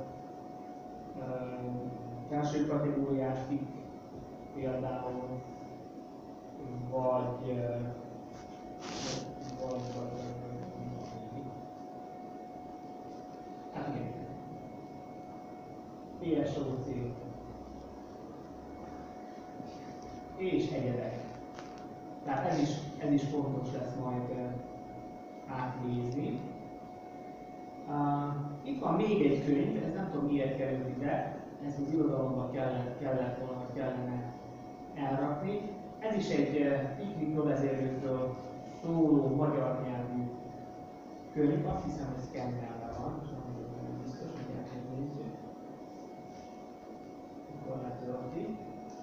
felső kategóriás pik például, vagy, uh, vagy, vagy, hát igen, pé es o cé és egyedek. Tehát ez is, ez is fontos lesz majd uh, átnézni. Uh, itt van még egy könyv, ez nem tudom miért került ide, ezt az irodalomban kellett, kellett volna, vagy kellene elrakni. Ez is egy uh, mikrovezérlőkről szóló magyar nyelvű könyv, azt hiszem, hogy szkennelve van, és nem biztos, hogy elkezdjük. Akkor letölti.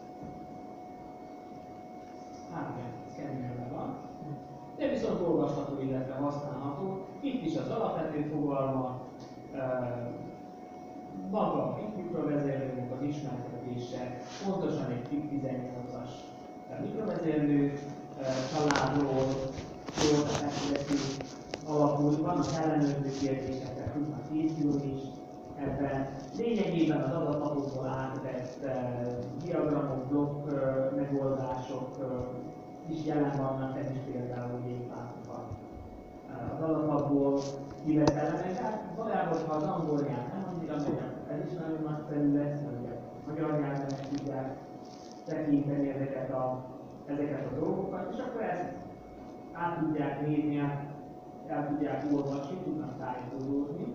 Hát igen, szkennelve van. De viszont olvasható, illetve használható. Itt is az alapvető fogalma, maga a mikrovezérlőnek az ismertetése, pontosan egy pik tizennyolcas mikrovezérlő családról szól, megszületi alapul, vannak ellenőrző kérdésekre, tudnak készülni is ebben. Lényegében az adatlapokból átvett diagramok, blokk megoldások is jelen vannak, ez is például végiglátokat. Az adatlapból kivett elemeket, valójában, ha az angol nyelv nem annyira megy, ez is nagyon nagyszerű lesz, mert a magyar nyelven meg tudják tekinteni ezeket a, ezeket a dolgokat, és akkor ezt át tudják nézni, el tudják olvasni, tudnak tájékozódni.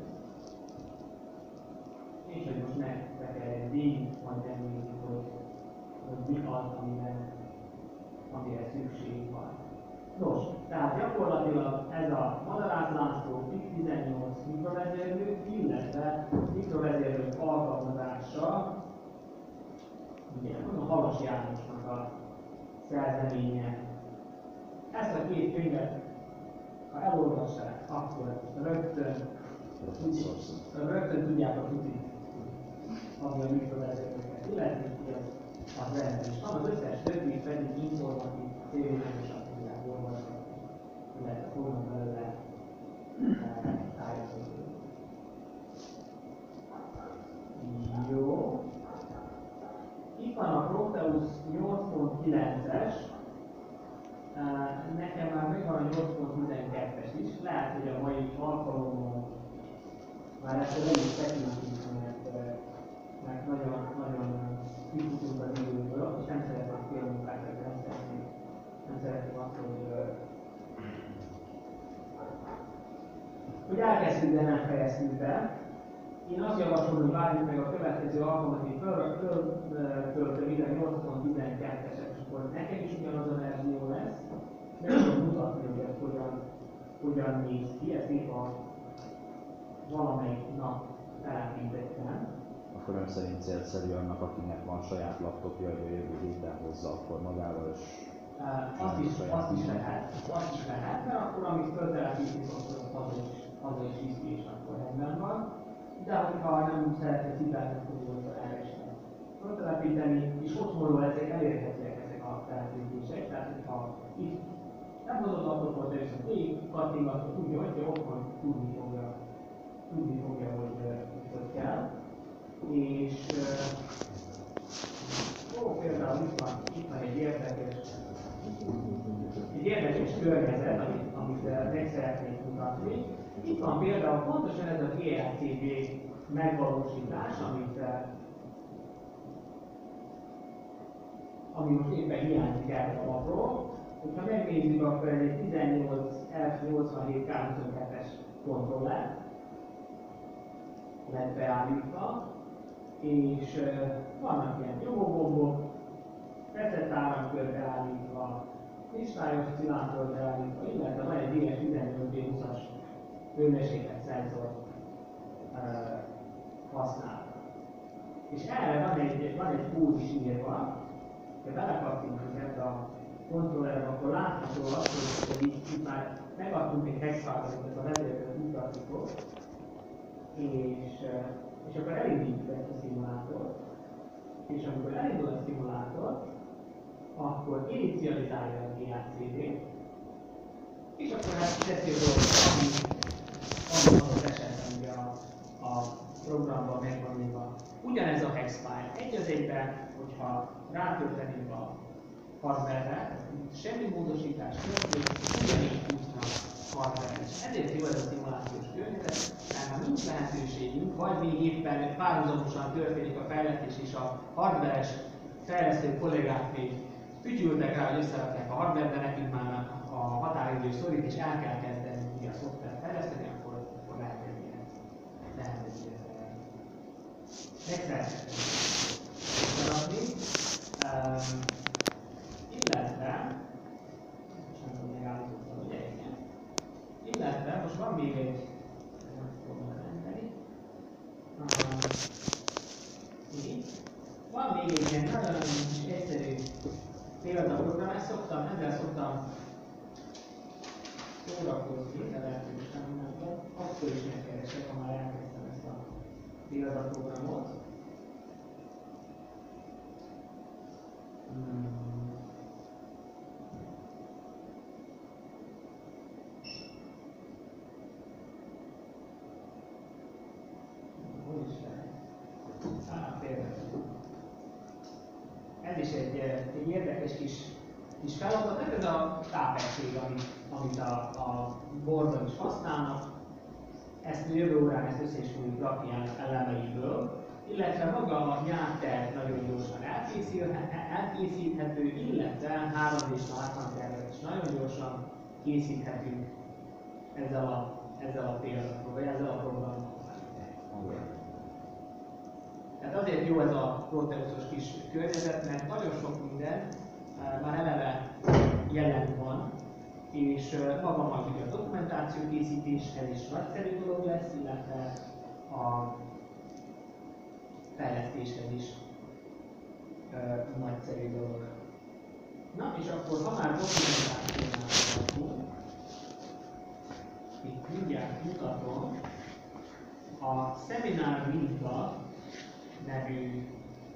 És hogy most ne tekerjen végig, majd megnézzük, hogy, hogy mi az, amiben, amire szükség van. Nos, tehát gyakorlatilag ez a Madarász László pik tizennyolc mikrovezérlő, illetve mikrovezérlők alkalmazása, ugye a Halas Jánosnak a szerzeménye. Ezt a két könyvet, ha elolvassák, akkor rögtön, rögtön tudják a tutit, ami a mikrovezérlőket illeti, az rendes. Van az összes többi pedig informatív Nekem már megvan a nyolc pont tizenkettes is, lehet, hogy a mai alkalommal már ezt nem is tekintünk, mert, mert nagyon, nagyon kifutunk az időből, és nem szeretnék félmunkát, nem szeretnék, nem szeretnék azt, hogy, hogy elkezdtük, de nem fejeztük be. Én azt javaslom, hogy várjuk meg a következő alkalmat, föltöltöm ide nyolc pont tizenkettes-et, és akkor nekem is ugyanaz a verzió lesz. Meg tudom mutatni, hogy ez hogyan, hogyan néz ki, ezt épp a valamelyik nap telepítettem.
Akkor ön szerint célszerű annak, akinek van saját laptopja, hogy a jövő héten hozza akkor magával, és
uh, azt, is, azt is lehet, azt is lehet, mert akkor amit föltelepítünk, akkor haza is, haza is viszi, és akkor rendben van. De hogyha nem szeretne cipelni, akkor erre is lehet föltelepíteni, és otthonról ezek elérhetőek ezek a telepítések, tehát hogyha itt nem hozott laptopot, de viszont végig kattingatva tudja, hogy otthon tudni fogja, tudni fogja, hogy hogy kell. És ó, például itt van, itt van egy érdekes, egy érdekes környezet, amit, amit meg szeretnék mutatni. Itt van például pontosan ez a gé el cé bé megvalósítás, amit, ami most éppen hiányzik erről a lapról. Ha megnézzük, akkor ez egy tizennyolc F nyolcvanhét K huszonkettes kontroller lett beállítva, és uh, vannak ilyen nyomógombok, veszett áramkör beállítva, kristályos szilánkor beállítva, illetve van egy D S tizennyolc B húszas hőmérséklet szenzor uh, használva. És erre van egy, van egy kód is írva, ha belekattintunk ebbe a kontrollerbe, akkor látható azt, hogy itt, itt már megadtunk egy hexfájtot, a vezérőt mutatjuk, és, és akkor elindítjuk ezt a szimulátort, és amikor elindul a szimulátor, akkor inicializálja a gé el cé bé, és akkor ezt teszi a dolgot, ami, ami az esetben ugye a, a programban megvan írva. Ugyanez a hex file. Egy az egyben, hogyha rátöltenénk a hardware-re, semmi módosítás nélkül, ugyanígy futnak hardware-re. És ezért jó ez a szimulációs környezet, mert ha nincs lehetőségünk, vagy még éppen párhuzamosan történik a fejlesztés, és a hardware-es fejlesztő kollégák még fütyültek rá, hogy összerakják a hardware, de nekünk már a határidő szorít, és el kell kezdeni ugye a szoftvert fejleszteni, akkor, akkor lehet egy ilyen, lehet egy ilyen megszerzhetni. Um, illetve, most nem tudom, megállítottam, ugye igen. Illetve, most van még egy, nem fogom elmenteni. Um, van még egy ilyen nagyon kis egyszerű példaprogram, ezt szoktam, ezzel szoktam szórakozni, de lehet, hogy most nem mondom, akkor is megkeresek, ha már elkezdtem ezt a példaprogramot. Hmm. Hogy is lehet? Á, például. Ez is egy, egy érdekes kis, kis feladat, ez a tápegység, amit, amit a, a boardon is használnak. Ezt jövő órán ezt össze is fogjuk rakni elemeiből, illetve maga a nyárterv nagyon gyorsan elkészíthető, illetve három dés látványtervet is nagyon gyorsan készíthetünk ezzel a, ezzel a példatról, vagy ezzel a programmal. Tehát azért jó ez a Proteusos kis környezet, mert nagyon sok minden már eleve jelen van, és maga majd ugye a dokumentáció készítéshez is nagyszerű dolog lesz, illetve a fejlesztéshez is uh, nagyszerű dolog. Na és akkor, ha már dokumentációnál tartunk, itt mindjárt mutatom a Seminar Minta nevű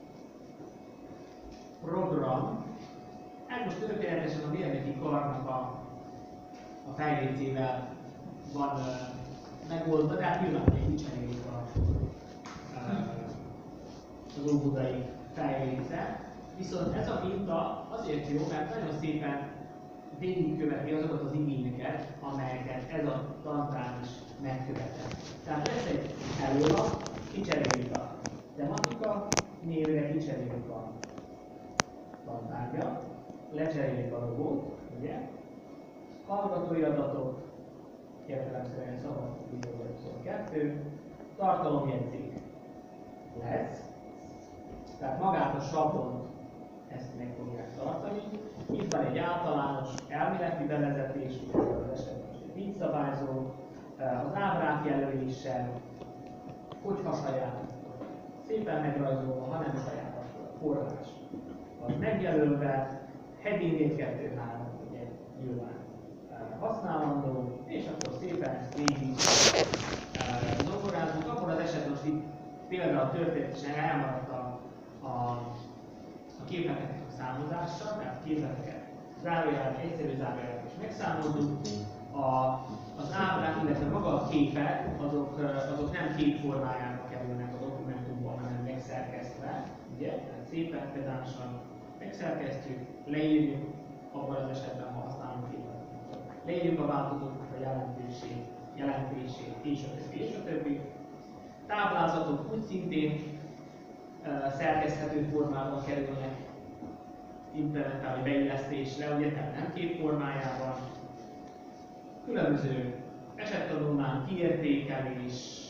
program. Ez most történetesen a mérnöki karnak a, a fejlécével van uh, megoldva, de hát nyilván még kicseréljük a uh, az óbudai fejléce. Viszont ez a minta azért jó, mert nagyon szépen végigköveti azokat az igényeket, amelyeket ez a tantárgy is megkövetel. Tehát lesz egy előlap, kicseréljük a tematika névre, kicseréljük a tantárgyat, lecseréljük a logót, ugye? Hallgatói adatok, értelemszerűen szabad videóval kettő, tartalomjegyzék lesz, tehát magát a sablont ezt meg fogják tartani. Itt van egy általános elméleti bevezetés, az esetben így szabályzó, az ábrák jelöléssel, hogyha saját, szépen megrajzolva, ha nem saját, akkor a forrás az megjelölve, heading egy kettő három, ugye nyilván használandó, és akkor szépen ezt végig zongorázunk. Akkor az esetben most itt például történetesen elmaradt a, a, a képleteket a számozással, tehát képleteket zárójelben, egyszerű zárójelben is megszámoltuk. A, az ábrák, illetve maga a képek, azok, azok nem kép formájában kerülnek a dokumentumban, hanem megszerkesztve, ugye? Tehát szépen, pedánsan megszerkesztjük, leírjuk, abban az esetben, ha használunk képet. Leírjuk a változóknak a jelentését, jelentését, és a többi, és a többi. Táblázatok úgy szintén uh, szerkeszthető formában kerülnek implementálni beillesztésre, ugye, tehát nem kép formájában. Különböző esettanulmány, kiértékelés,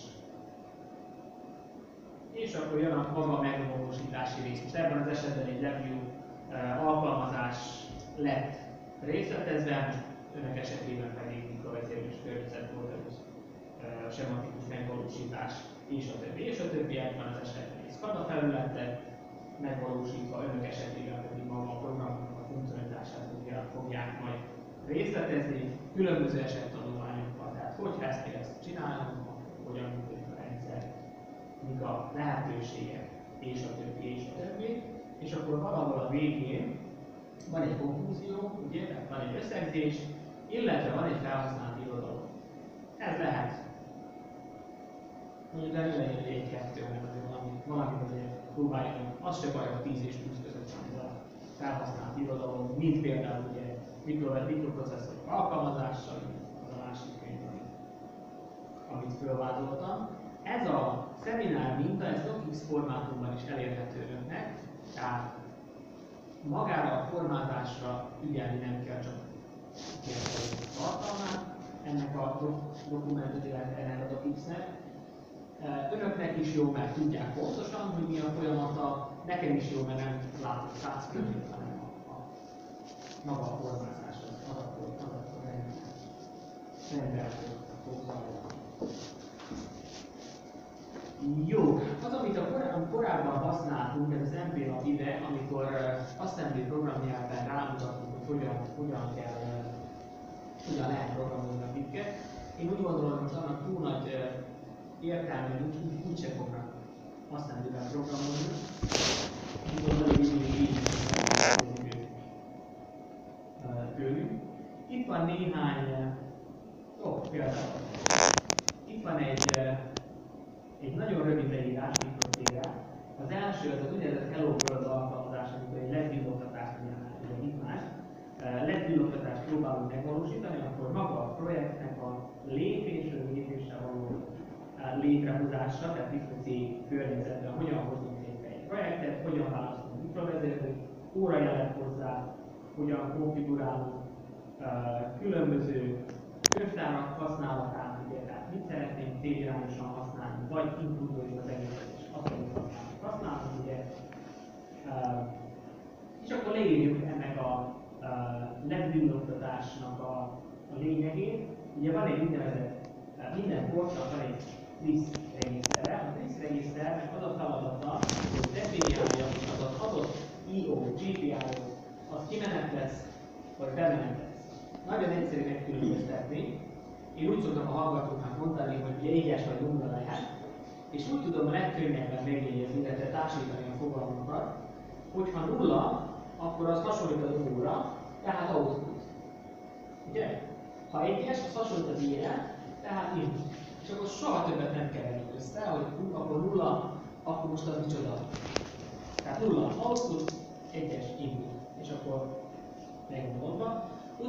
és akkor jön a maga a megvalósítási rész. Ebben az esetben egy review uh, alkalmazás lett részletezve, önök esetében pedig mikrovezérlős környezet volt az uh, sematikus megvalósítás, és a többi, és a többiekben az esetben egy SCADA felület lett megvalósítva, önök esetében pedig maga a programnak a funkcionalitását fogják majd részletezni, különböző esettanulmányokkal, tehát hogyha ezt kell ezt csinálni, hogyan működik a rendszer, mik a lehetőségek, és a többi, és a többi, és akkor valahol a végén van egy konklúzió, ugye, tehát van egy összegzés, illetve van egy felhasznált irodalom. Ez lehet. Mondjuk elején egy-kettő, mert azért valami, valami azért próbáljuk, az se baj, hogy tíz és húsz között van ez a felhasznált irodalom, mint például ugye mikroprocesszorok alkalmazással, az a másik könyv, amit fölvázoltam. Ez a szeminár minta, ez docx formátumban is elérhető önöknek, tehát magára a formátásra ügyelni nem kell, csak kérdezni a tartalmát ennek a dokumentumot, illetve ennek a docx-nek. Önöknek is jó, mert tudják pontosan, hogy mi a folyamata, nekem is jó, mert nem látok száz könyvet, hanem a, a maga a formázás, az adatok rendben fog zajlani. Jó, az, amit a korábban, korábban használtunk, ez az em pé lap ide, amikor uh, Assembly programnyelven rámutatunk, hogy hogyan, hogyan kell, uh, hogyan lehet programolni a pikket. Én úgy gondolom, hogy most annak túl nagy uh, értelme nincs, úgy, úgyse fognak Assembly-ben programolni. Úgy gondolom, hogy így így tőlünk. Itt van néhány, uh, ó, például, itt van egy uh, egy nagyon rövid leírás, mikrocégre. Az első az az úgynevezett Hello World alkalmazás, amikor egy led villogtatást csinálnánk, ugye mit más. led villogtatást próbálunk megvalósítani, akkor maga a projektnek a lépésről lépésre való létrehozása, tehát mikrocég környezetben hogyan hozunk létre egy projektet, hogyan választunk mikrovezérlőt, órajelet hozzá, hogyan konfigurálunk különböző könyvtárak használatát, ugye, tehát mit szeretnénk célirányosan használni, vagy inkludoljuk az egészet, és azt használni, ugye. Uh, és akkor leírjuk ennek a uh, led villogtatásnak a, a lényegét. Ugye van egy úgynevezett, uh, minden portnak van egy tris regisztere. A tris regiszternek az a feladata, hogy definiálja az az adott i o, gé pé i-ot, az kimenet lesz, vagy bemenet lesz. Nagyon egyszerű megkülönböztetni. Én úgy szoktam a hallgatóknak mondani, hogy egyes vagy nulla lehet, és úgy tudom a legkönnyebben megjegyezni, illetve társítani a fogalmakat, hogyha nulla, akkor az hasonlít az óra, tehát output. Ugye? Ha egyes, az hasonlít az ére, tehát input. És akkor soha többet nem keverjük össze, hogy akkor nulla, akkor most az micsoda. Tehát nulla output, egyes input. És akkor megmondva.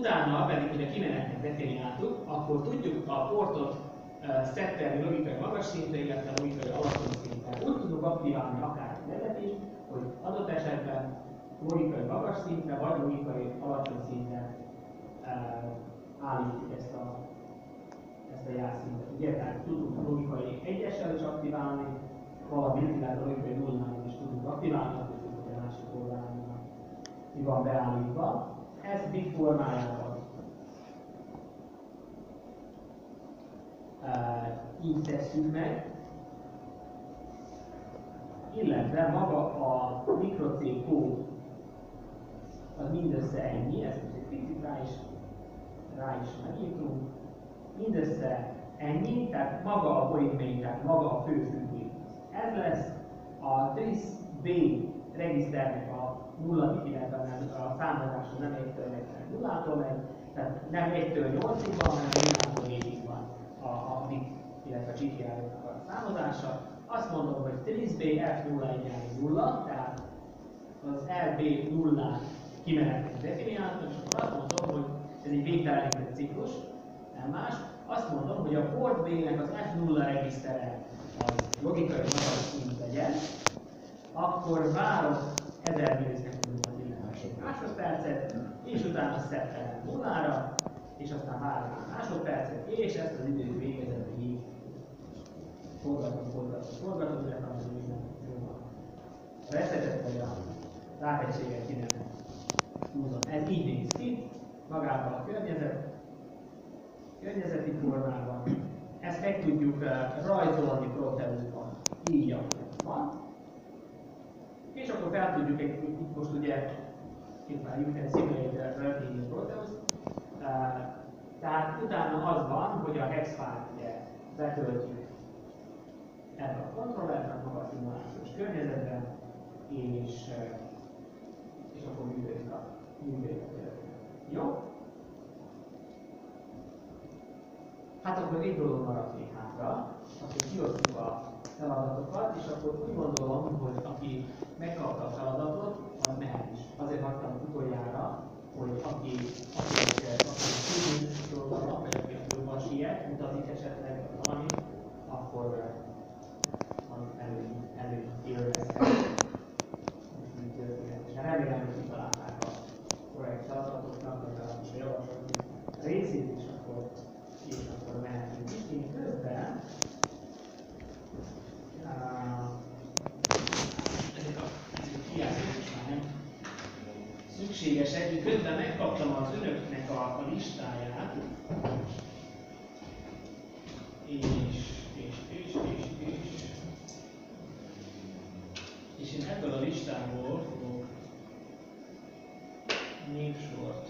Utána pedig, hogyha kimenetnek definiáltuk, akkor tudjuk a portot uh, szettelni logikai magas szintre, illetve logikai alacsony szintre. Úgy tudunk aktiválni akár ezeket is, hogy adott esetben logikai magas szintre, vagy logikai alacsony szintre uh, állítjuk ezt a, ezt a jelszintet. Ugye, tehát tudunk logikai egyessel is aktiválni, valamint, illetve logikai nullánál is tudunk aktiválni, akkor tudjuk, hogy a másik oldalán mi van beállítva. Ez bit formájában uh, így tesszük meg, illetve maga a mikroc kód az mindössze ennyi, ezt most egy picit rá is, rá is megírtunk, mindössze ennyi, tehát maga a bolytmény, tehát maga a fő függvény. Ez lesz a tris B regiszternek a nulladik, illetve a számozása nem egytől nullától megy, tehát nem egytől nyolcig van, hanem nullától négyig van a, a bit, illetve a csíkjáróknak a számozása. Azt mondom, hogy tris B F nulla egyenlő nulla, tehát az L B nullát kimenetnek definiáltam, és akkor azt mondom, hogy ez egy végtelenített ciklus, nem más. Azt mondom, hogy a port B-nek az F nulla regisztere az logikai magas szint legyen, akkor várok ezer millisekundumot másodpercet, és utána szettelem nullára, és aztán várom egy másodpercet, és ezt az idő végezetig forgatom, forgatom, forgatom, illetve az minden jóval. A reszetet vagy a ráhegységet ki nem húzom. Ez így néz ki, magában a környezet, környezeti formában. Ezt meg tudjuk uh, rajzolni Proteusban, így van. És akkor fel tudjuk egy, itt most ugye, itt már you can simulate the working in Proteus. Uh, tehát utána az van, hogy a hex file-t ugye betöltjük ebbe a kontrollerben, maga a szimulációs környezetben, és, uh, és akkor működik a működik a történet. Jó? Hát akkor egy dolog maradt még hátra, akkor kiosztjuk a feladatokat, és akkor úgy gondolom, hogy aki megkapta a feladatot, az mehet is. Azért hagytam utoljára, hogy aki, aki, aki tudni vannak, vagy aki jobban siet, mutatik esetleg valami, akkor az elő, elő élvezhet. És remélem, hogy kitalálták a korrekt feladatoknak, vagy a javaslatok részét, és akkor és akkor mehetünk is. Én közben uh, ezek a kijelzők is már nem szükségesek. Én közben megkaptam az önöknek a, a listáját, és, és, és, és, és, és én ebből a listából fogok névsort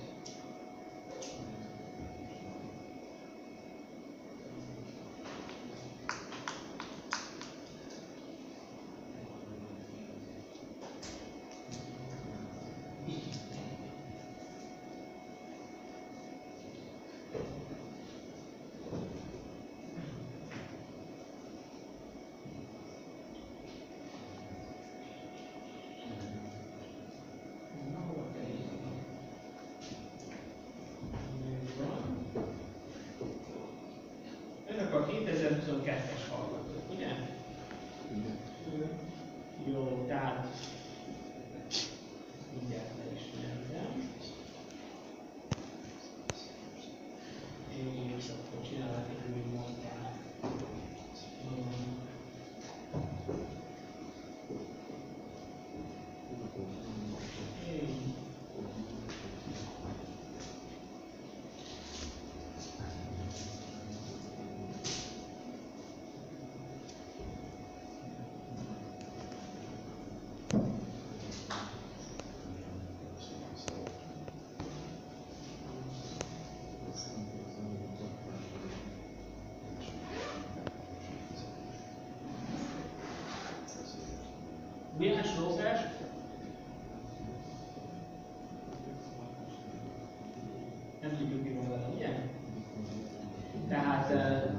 a kétezer-huszonkettes hallgatók, ugye? Jó, tehát mindjárt leismerem. És akkor csinálok egy új montát. Miás lógás? Nem tudjuk mi van vele, ugye? Tehát uh,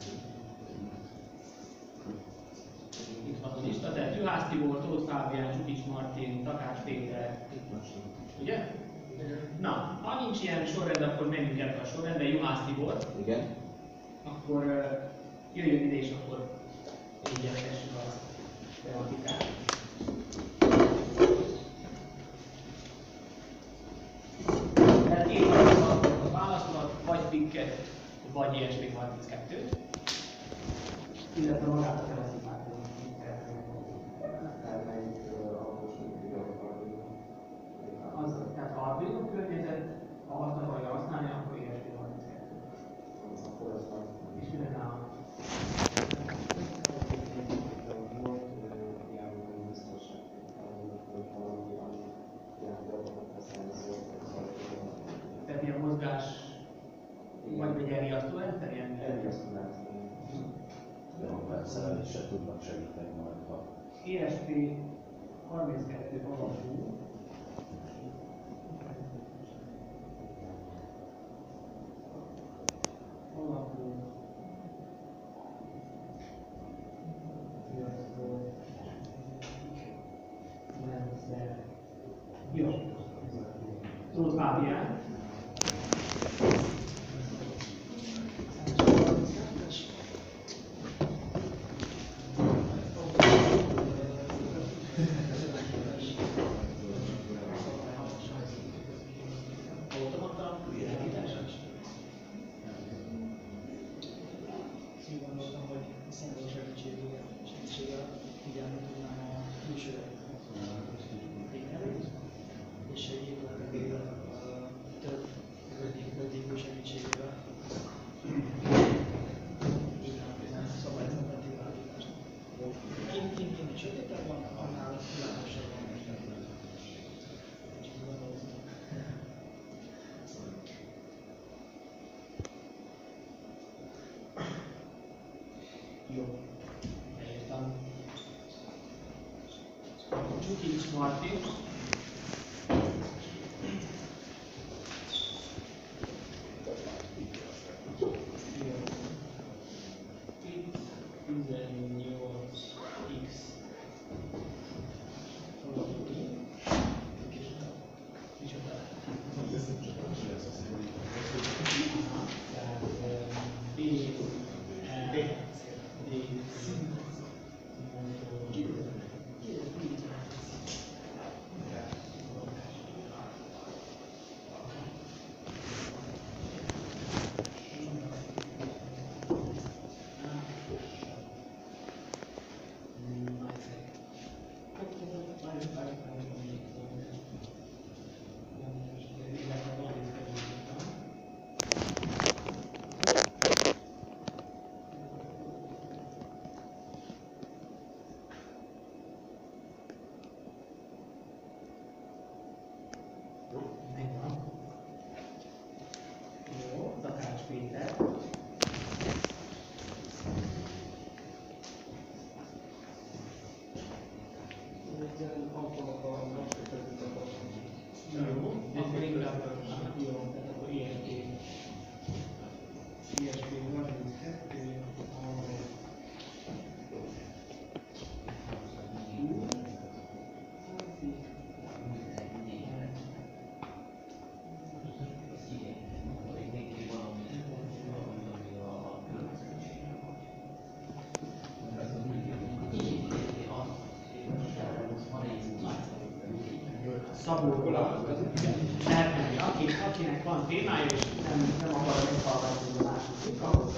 itt van a lista, tehát Juhász Tibor, Tóth Fábián, Csukics Martin, Takács Péter, ugye? Na, annyi nincs ilyen sorrend, akkor menjünk ebbe a sorrendbe. Juhász Tibor.
Igen.
Akkor uh, jöjjön ide, és akkor egyetessük a tematikát. Tehát két választhatókat válaszolhat, vagy pikket, vagy I S P harminckettőt. Illetve magát a tematikát. Az, tehát ha a Arduino környezet, ha azt akarja használni, akkor I S P harminckettő. És minden a tehát ilyen mozgás, vagy egy elriasztó rendszer, ilyen?
Elriasztó rendszer. Felszereléssel tudnak segíteni majd, ha...
I S P harminckettő alapú. Alapú. Rendszer. Jó. Tudod Fábián? Jó. Eljöttem. Csukics Martin. Itt tizennyolc x. Micsoda? Tehát B, E, D, Jó, Takács Péter. Jó, akkor inkább jó, tehát akkor I S P. I S P harminckettő. Szabó lehet menni, aki, akinek van témája és nem, nem akar meghallgatni a másik akkor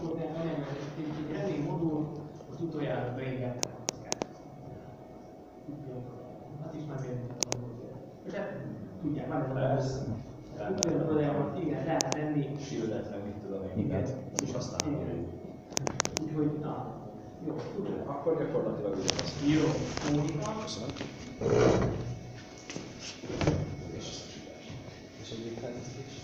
akkor nem egy elég modul, az utoljára beégette a kártyát. Azt is már érdekel a modul. De tudják, van ez a persze. Igen, lehet tenni.
Shieldet meg mit tudom én.
Igen.
És aztán
Úgyhogy, na, jó, tudom.
akkor gyakorlatilag ugyanaz.
Jó, Mónika.
Köszönöm. És egyébként ezt is.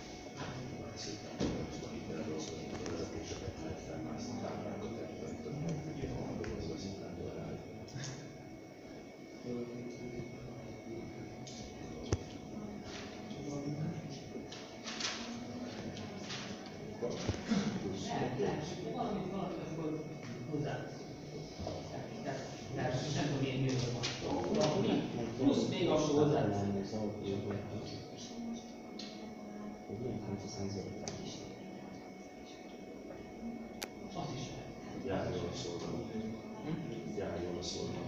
Plusz még akkor hozzá. Azt is.
Jár jól a szolgáló. Jár jól a szolgáló.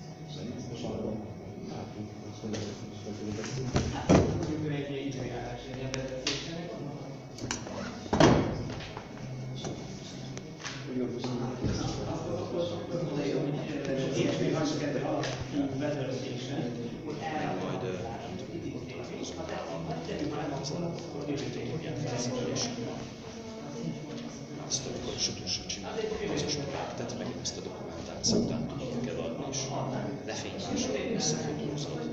Hát, mondjuk egy időjárás, egy vezetésének. És még az kettő alapvető vezetésen, hogy erre majd és ha tegyük már akkor
Azt amikor is utolsó csinálni, közös projektet, meg ezt a dokumentációt után tudjuk eladni, és lefényképezni, összefotózod.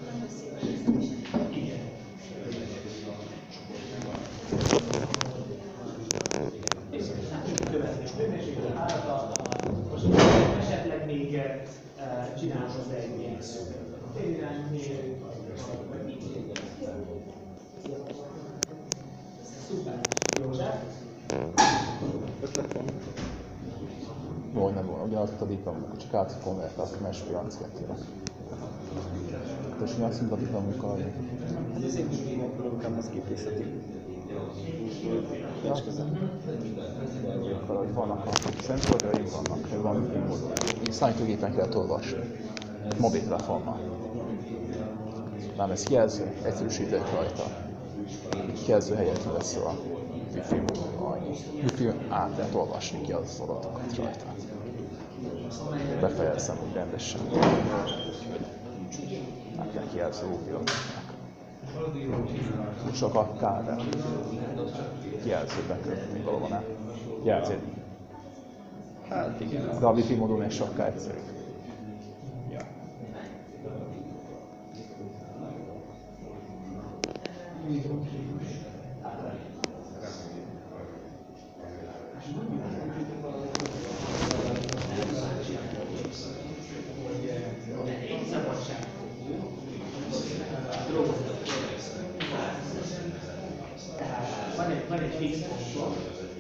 esetleg még csinálsz egy ilyen tényiránymérő, vagy mit. Szuper. József?
Jó, hogy nem volna. Ugyanazt a diplomunk, csak át konvertáltuk más franciákra. És mi azt mondta a diplomunkkal, hogy...
Ez az én diplomukám az gépészeti. Nincs közel.
Akkor, hogy vannak a szenzorjaim, vannak, hogy van működő. Számítógépen kell olvasni. Mobiltelefonnal. Nem ez kijelző, egyszerűsített rajta. Kijelző helyett lesz a wifi, a wifi át lehet olvasni ki az adatokat rajta. Befejezem úgy rendesen. Nem kell kijelző óviót. Csak a kábel. Jelzőben kell valóban el. Jelző.
Hát igen.
De a wifi modul még sokkal egyszerűbb.
Ja.
Tehát van egy, van egy fix ponton.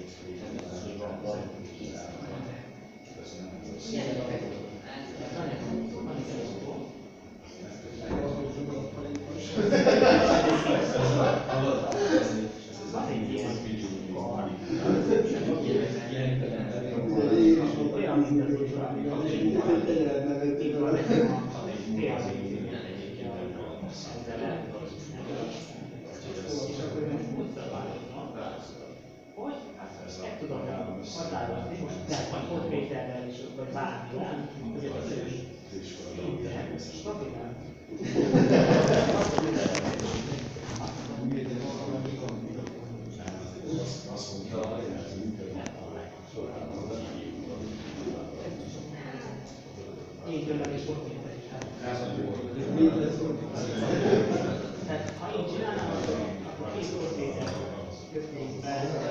Hogy? Meg tudom határozni, most lehet majd kompéterrel is, vagy bármivel, azért az ő is. Stabilizálni. Így jönnek és kompéter is. Tehát ha így csinálnám, akkor két kompéter kötnék be.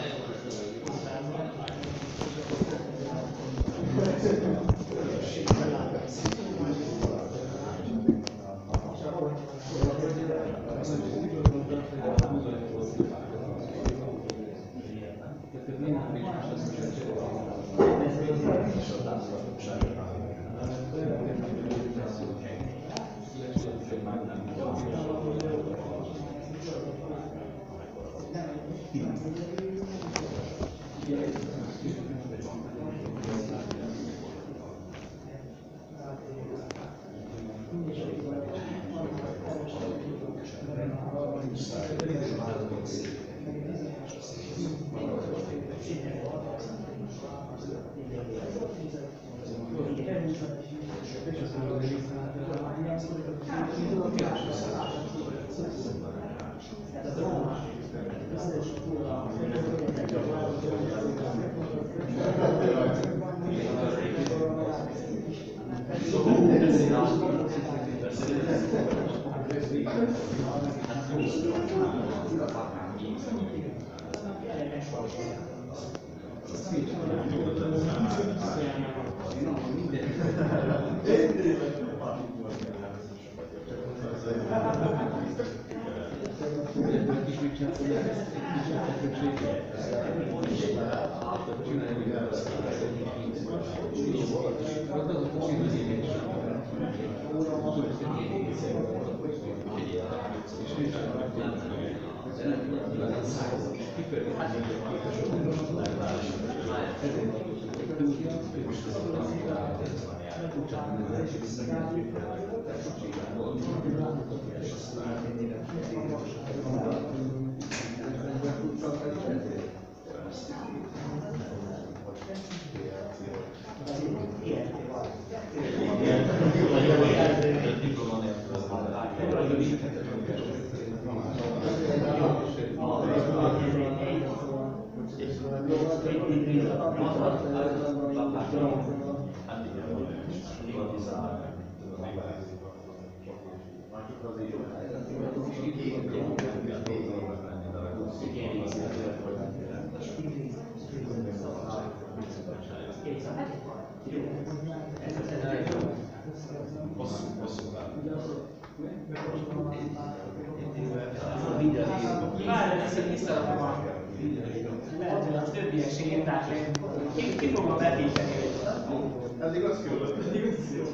Várj, ezt visszarakom. Lehet, hogy a többiek se írták le. Ki, ki fogom vetíteni őt?
Eddig az küldött. Eddig az jó.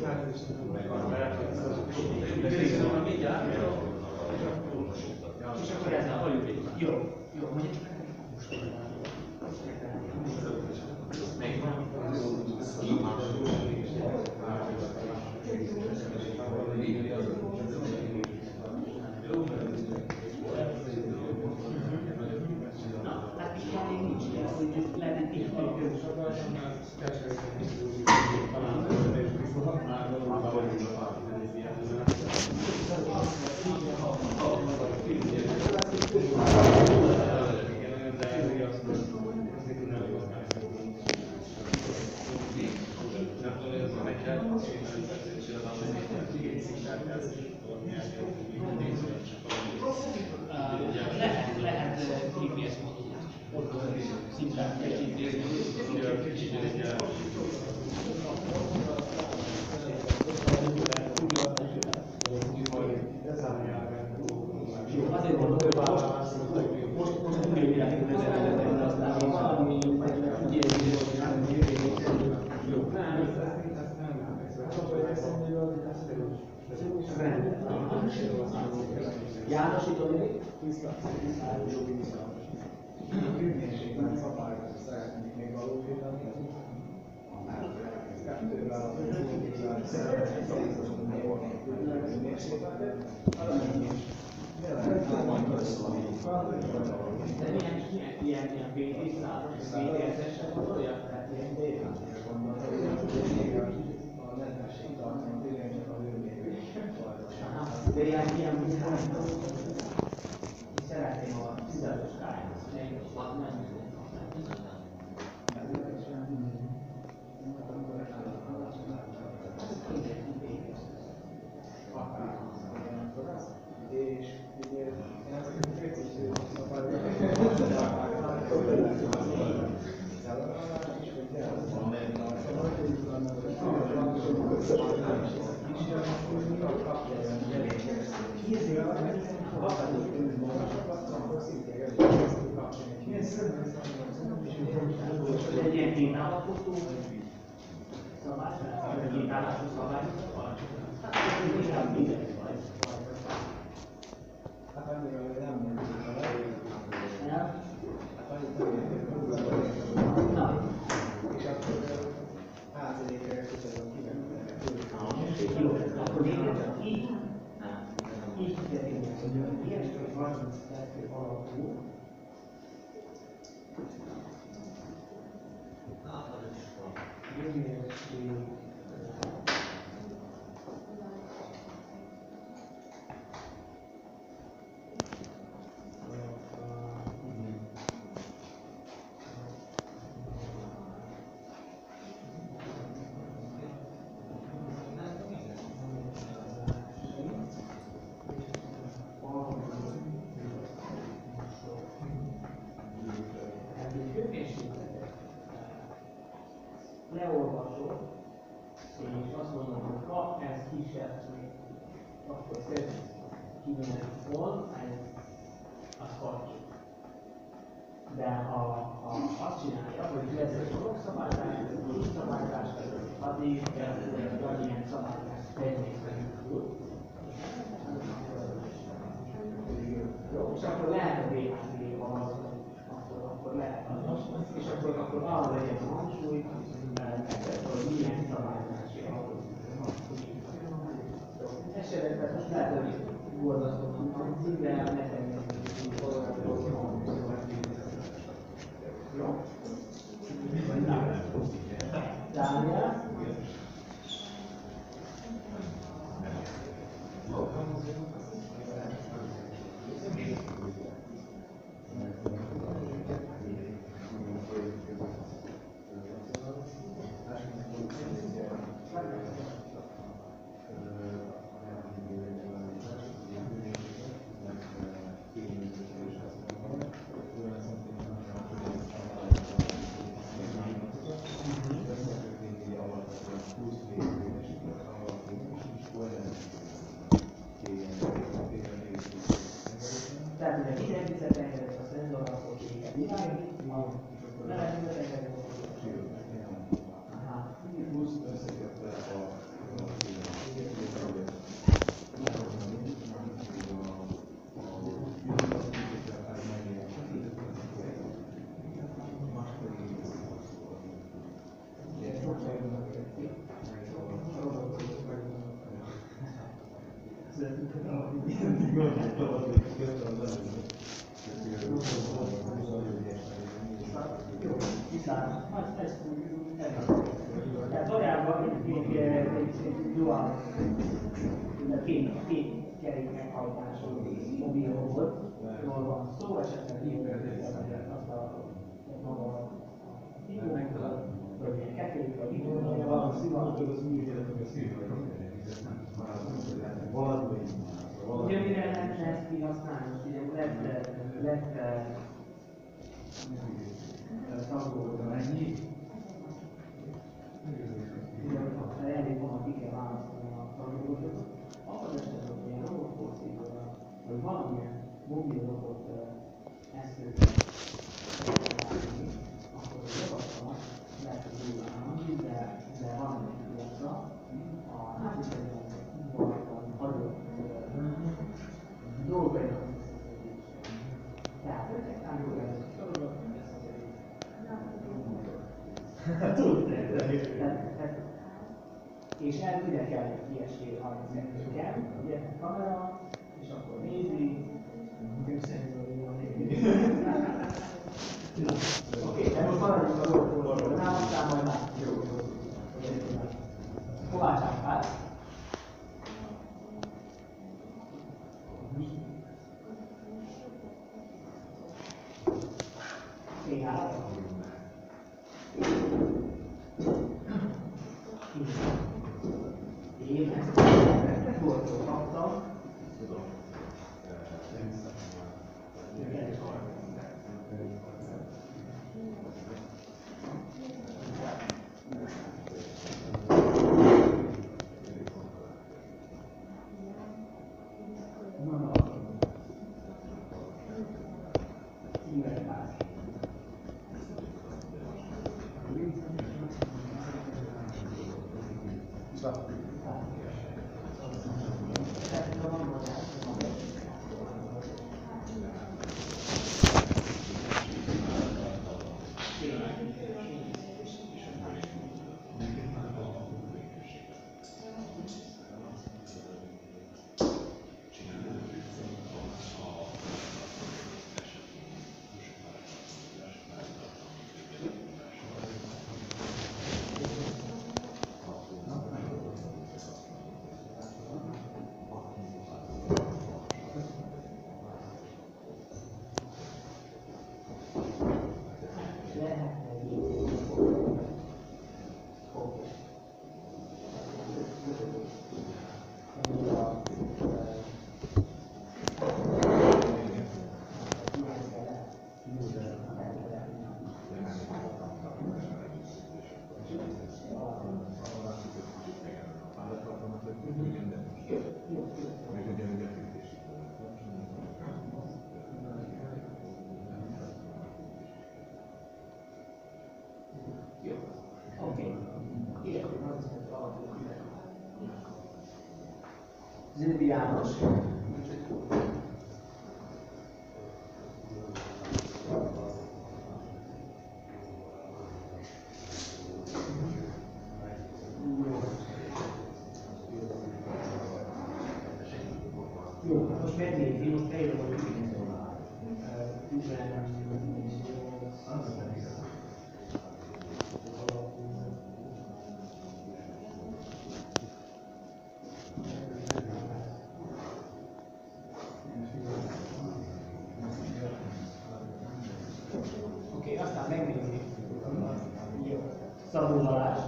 És akkor ez a hagyjuk. Jó, jó, mondjuk. Megvan. Na, hát itt már még nincs ilyen, hogy lehetne így hagyjuk. Lehet, lehet hívni ezt módot. Szintén egy azért mondom, hogy most most úgy érjük, hogy vezetően használni, valami úgy érjük, hogy nem érjük. Jó. János itt adni?
Hűvénységben szabályokat szeretnék még valósítani. Kettővel a hűvénységben szeretnék szétosodni a hűvénységben.
De milyen, milyen, ilyen, ilyen bé té-száros, bé té es-esre gondolja? Tehát ilyen bé té-es gondolja.
A nedvesség tartalom tényleg csak a hőmérők.
De ilyen, ilyen, szeretném a tizenötös káját.
És ugye én ezeket a kritikus szabályokat
egy ilyen kétállapotú szabály, egy kétállapotú szabály, hát ez inkább minden vagy.
hát annyira, hogy nem mondjuk a leírásról. Hát annyit nem értünk.
Na.
És akkor hátadékre kutatom kivenni.
Jó, akkor még csak így, így figyelünk, hogy ilyesmi harminckettő alapú. alapon, ez az karcsú. De ha, ha azt csinálja, hogy lesz egy sorok-szabályzás, egy szabályzás, addig valamilyen szabályzás természetesen tud. Jó, és akkor lehet a bé há té-val az, akkor, akkor lehet az, és akkor, akkor arra legyen a hangsúly, hogy milyen szabályzási esetben most lehet, hogy borzasztóan hangzik, de nekem is borzasztóan. Jó? Dániel? Tehát, hogy a minden vizetengedet, a szenzoralapot éget irányít, és akkor nem egy vizetengedet, aha. Plusz összekötve a viszont ezt tehát valójában egy, egy, egy dual, két, két kerék meghajtású mobil robotról van szó, esetleg hívják azt a maga vagy ilyen kettőjük, vagy így valószínűleg az működik, az ugye mire lehetne ezt kihasználni? Most ugye lett, lett tagolódva ennyi. Ugye, ha elég van, ki kell választani a tagolódot. Abban esetben, hogy ilyen robotporszívóra, vagy valamilyen mobil robot eszközre találni, akkor a javaslat lehet, hogy durván hangzik, de, de van egy piacra. A hátisegben adott dolgainak tehát ezek támogatják a dolgot, és el ide kell egy ilyesmi harminckettő kell, ugye kamera, és akkor nézi, oké, de most maradjunk a dolgokról, aztán majd látjuk. Kovács Árpád. Éjjel. Én ezt a boltot kaptam. Zildi János. Jó, most megnézzük, most eljöm, hogy oké, aztán megnézzük. Jó. Szabó Balázs.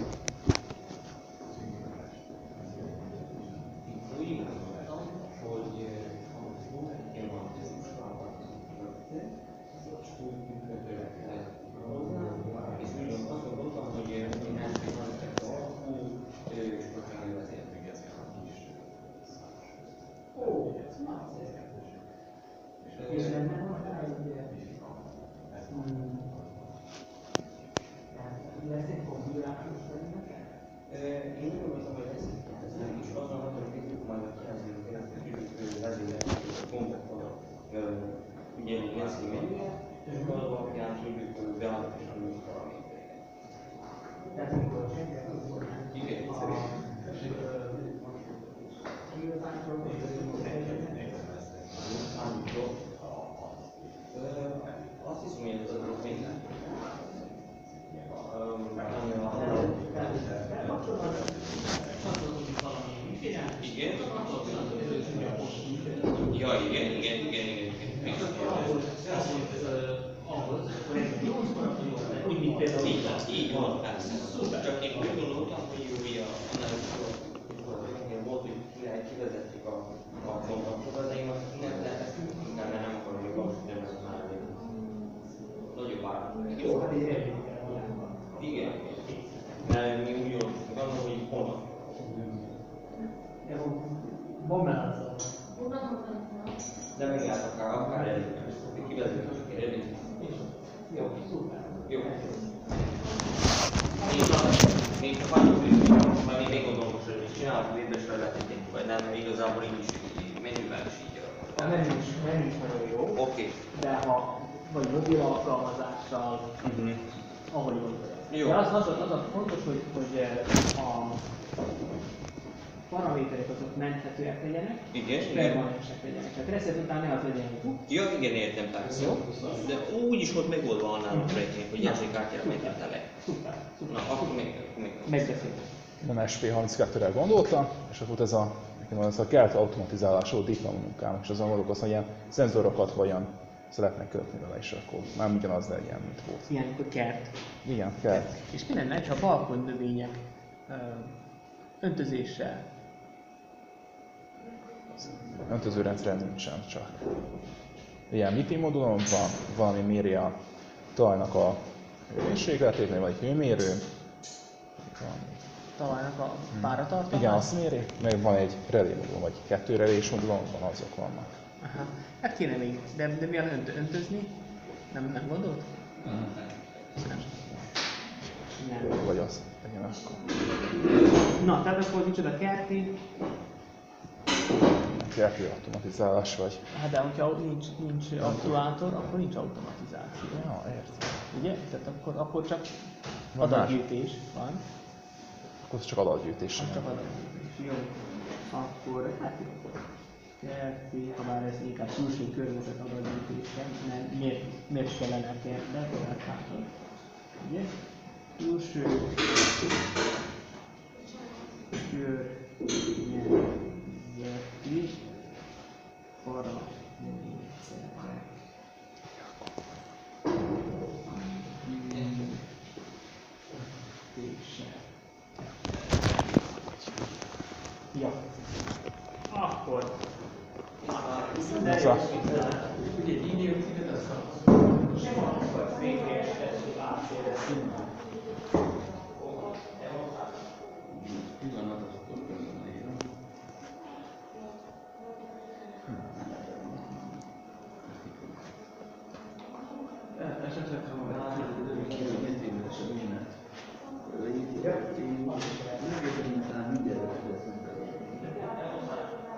Én úgy gondoltam, hogy lesz és azon hogy tudjuk majd a kijelzőt kontaktolni. Ugye lesz egy menüje, és az alapján tudjuk beállítani a paramétereket.
Tehát mikor csinálják?
Igen, azt hiszem, hogy ez az még nem. Igen. Ja, igen, igen, igen, igen.
Úgy, mint például.
Így van, így van, persze. Csak én úgy gondoltam, hogy jó, hogy annál volt, hogy kivezettük a kontaktokat, de én azt nem lehet, nem, nem akarom, hogy valószínűleg nem lesz már elég. Nagyobb áll.
Jó, hát egy
igen. Mert mi úgy gondolom, hogy holnap.
Van mellett.
De még át akár, akár előtt. Kivezetjük egy előtt.
Jó, szuper.
Jó. Még csak annyit, hogy már még gondolom, hogy csinálok a lépésre lehetnék, vagy nem, mert igazából így is menüvel is így.
A menü is, menü is nagyon jó.
Oké. Okay.
De ha vagy mobil alkalmazással,
Uh-huh.
ahogy gondolod.
Jó.
De az, az, az a fontos, hogy, hogy a paraméterek azok menthetőek legyenek,
Igen,
és
igen.
permanensek legyenek. Tehát reset után ne az legyen, hogy tuk.
Ja, igen, értem, persze.
Jó.
De úgy is volt megoldva annál a projektnél, hogy érzékkártyára menjen tele.
Szuper, szuper.
Na, akkor még, még.
Megbeszéljük.
Nem es pé harminckettőre gondoltam, és akkor ez a, ez a kert automatizálású diplomunkám, és azon gondolkozom, hogy ilyen szenzorokat vajon szeretnek követni vele, és akkor már ugyanaz legyen, mint volt.
Ilyenkor kert.
Igen, kert.
És mi lenne, ha balkon növények ö, öntözéssel?
Öntözőrendszer nincsen csak. Ilyen MIPI modulom van, valami méri a talajnak a hőmérsékletét, vagy hőmérő. Van.
Talajnak a páratartalmát?
Igen, azt méri, meg van egy relé modul, vagy kettő relés modulom van, azok vannak.
Aha. Hát kéne még, de, de mi a önt, öntözni? Nem, nem gondolt?
Mm.
Nem. Nem.
Vagy az, legyen akkor.
Na, tehát akkor micsoda kerti?
Kerti automatizálás vagy.
Hát de hogyha nincs, nincs aktuátor, akkor nincs automatizáció.
Ja, értem.
Ugye? Tehát akkor, akkor csak
Van más.
adatgyűjtés van.
Akkor csak adatgyűjtés.
Az csak adatgyűjtés. Jó. Akkor, hát jó. Kerti, ha már ez inkább külső környezet adatgyűjtésre, nem, miért, miért kellene a kertbe, hát ugye? Külső környezeti paraméterek. Ja. Akkor.
Ez a...
Ugye egy idiotívet az
Nem akar fényes tesszük átérni.
pillanatot akkor kellene írni. Esetleg ha egy kérdésre mindent. Én megértem, talán mindjárt lesz.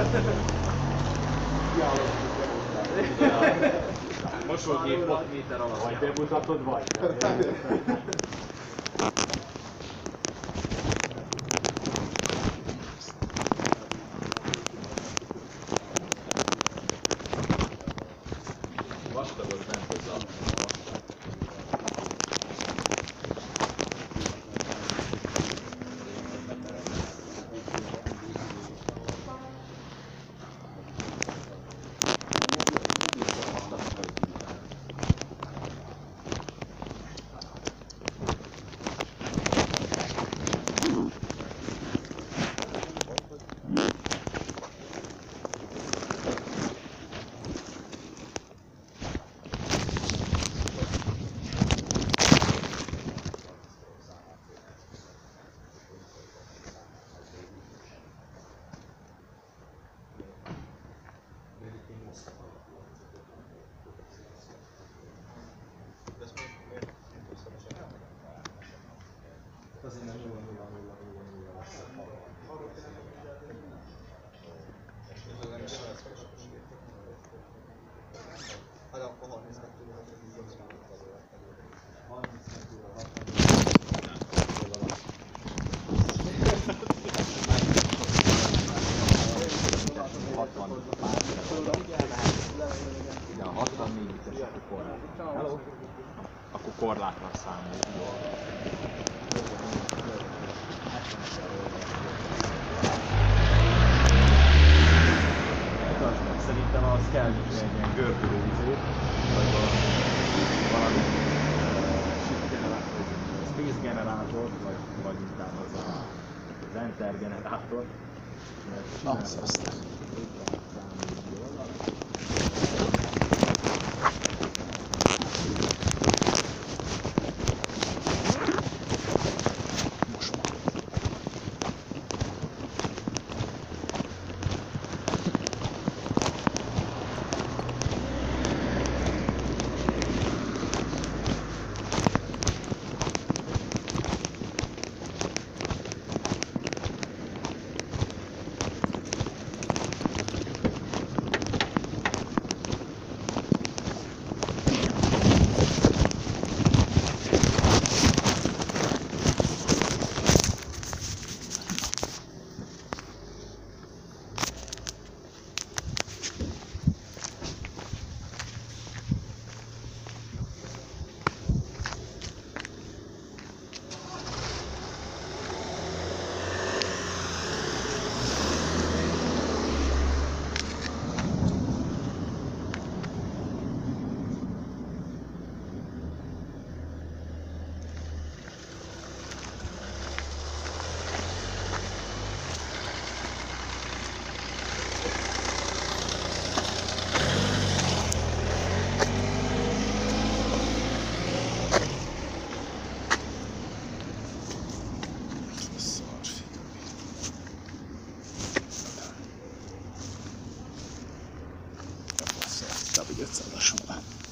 Mosógép hat méter alatt.
Vagy bemutatod, vagy.
Vastagot nem hozzá.
Azért nem nulla nulla nulla nulla nulla lesz.
Hát akkor harminckettő
hatvan igen, a hatvannégy bites, akkor korlátlan. Hello? Akkor korlátlan számú. Szerintem az kell egy ilyen görbülő izét, vagy valami, valami shift generátor, space generátor, vagy, vagy inkább az a, az enter generátor.
Az, azt. ötszázason.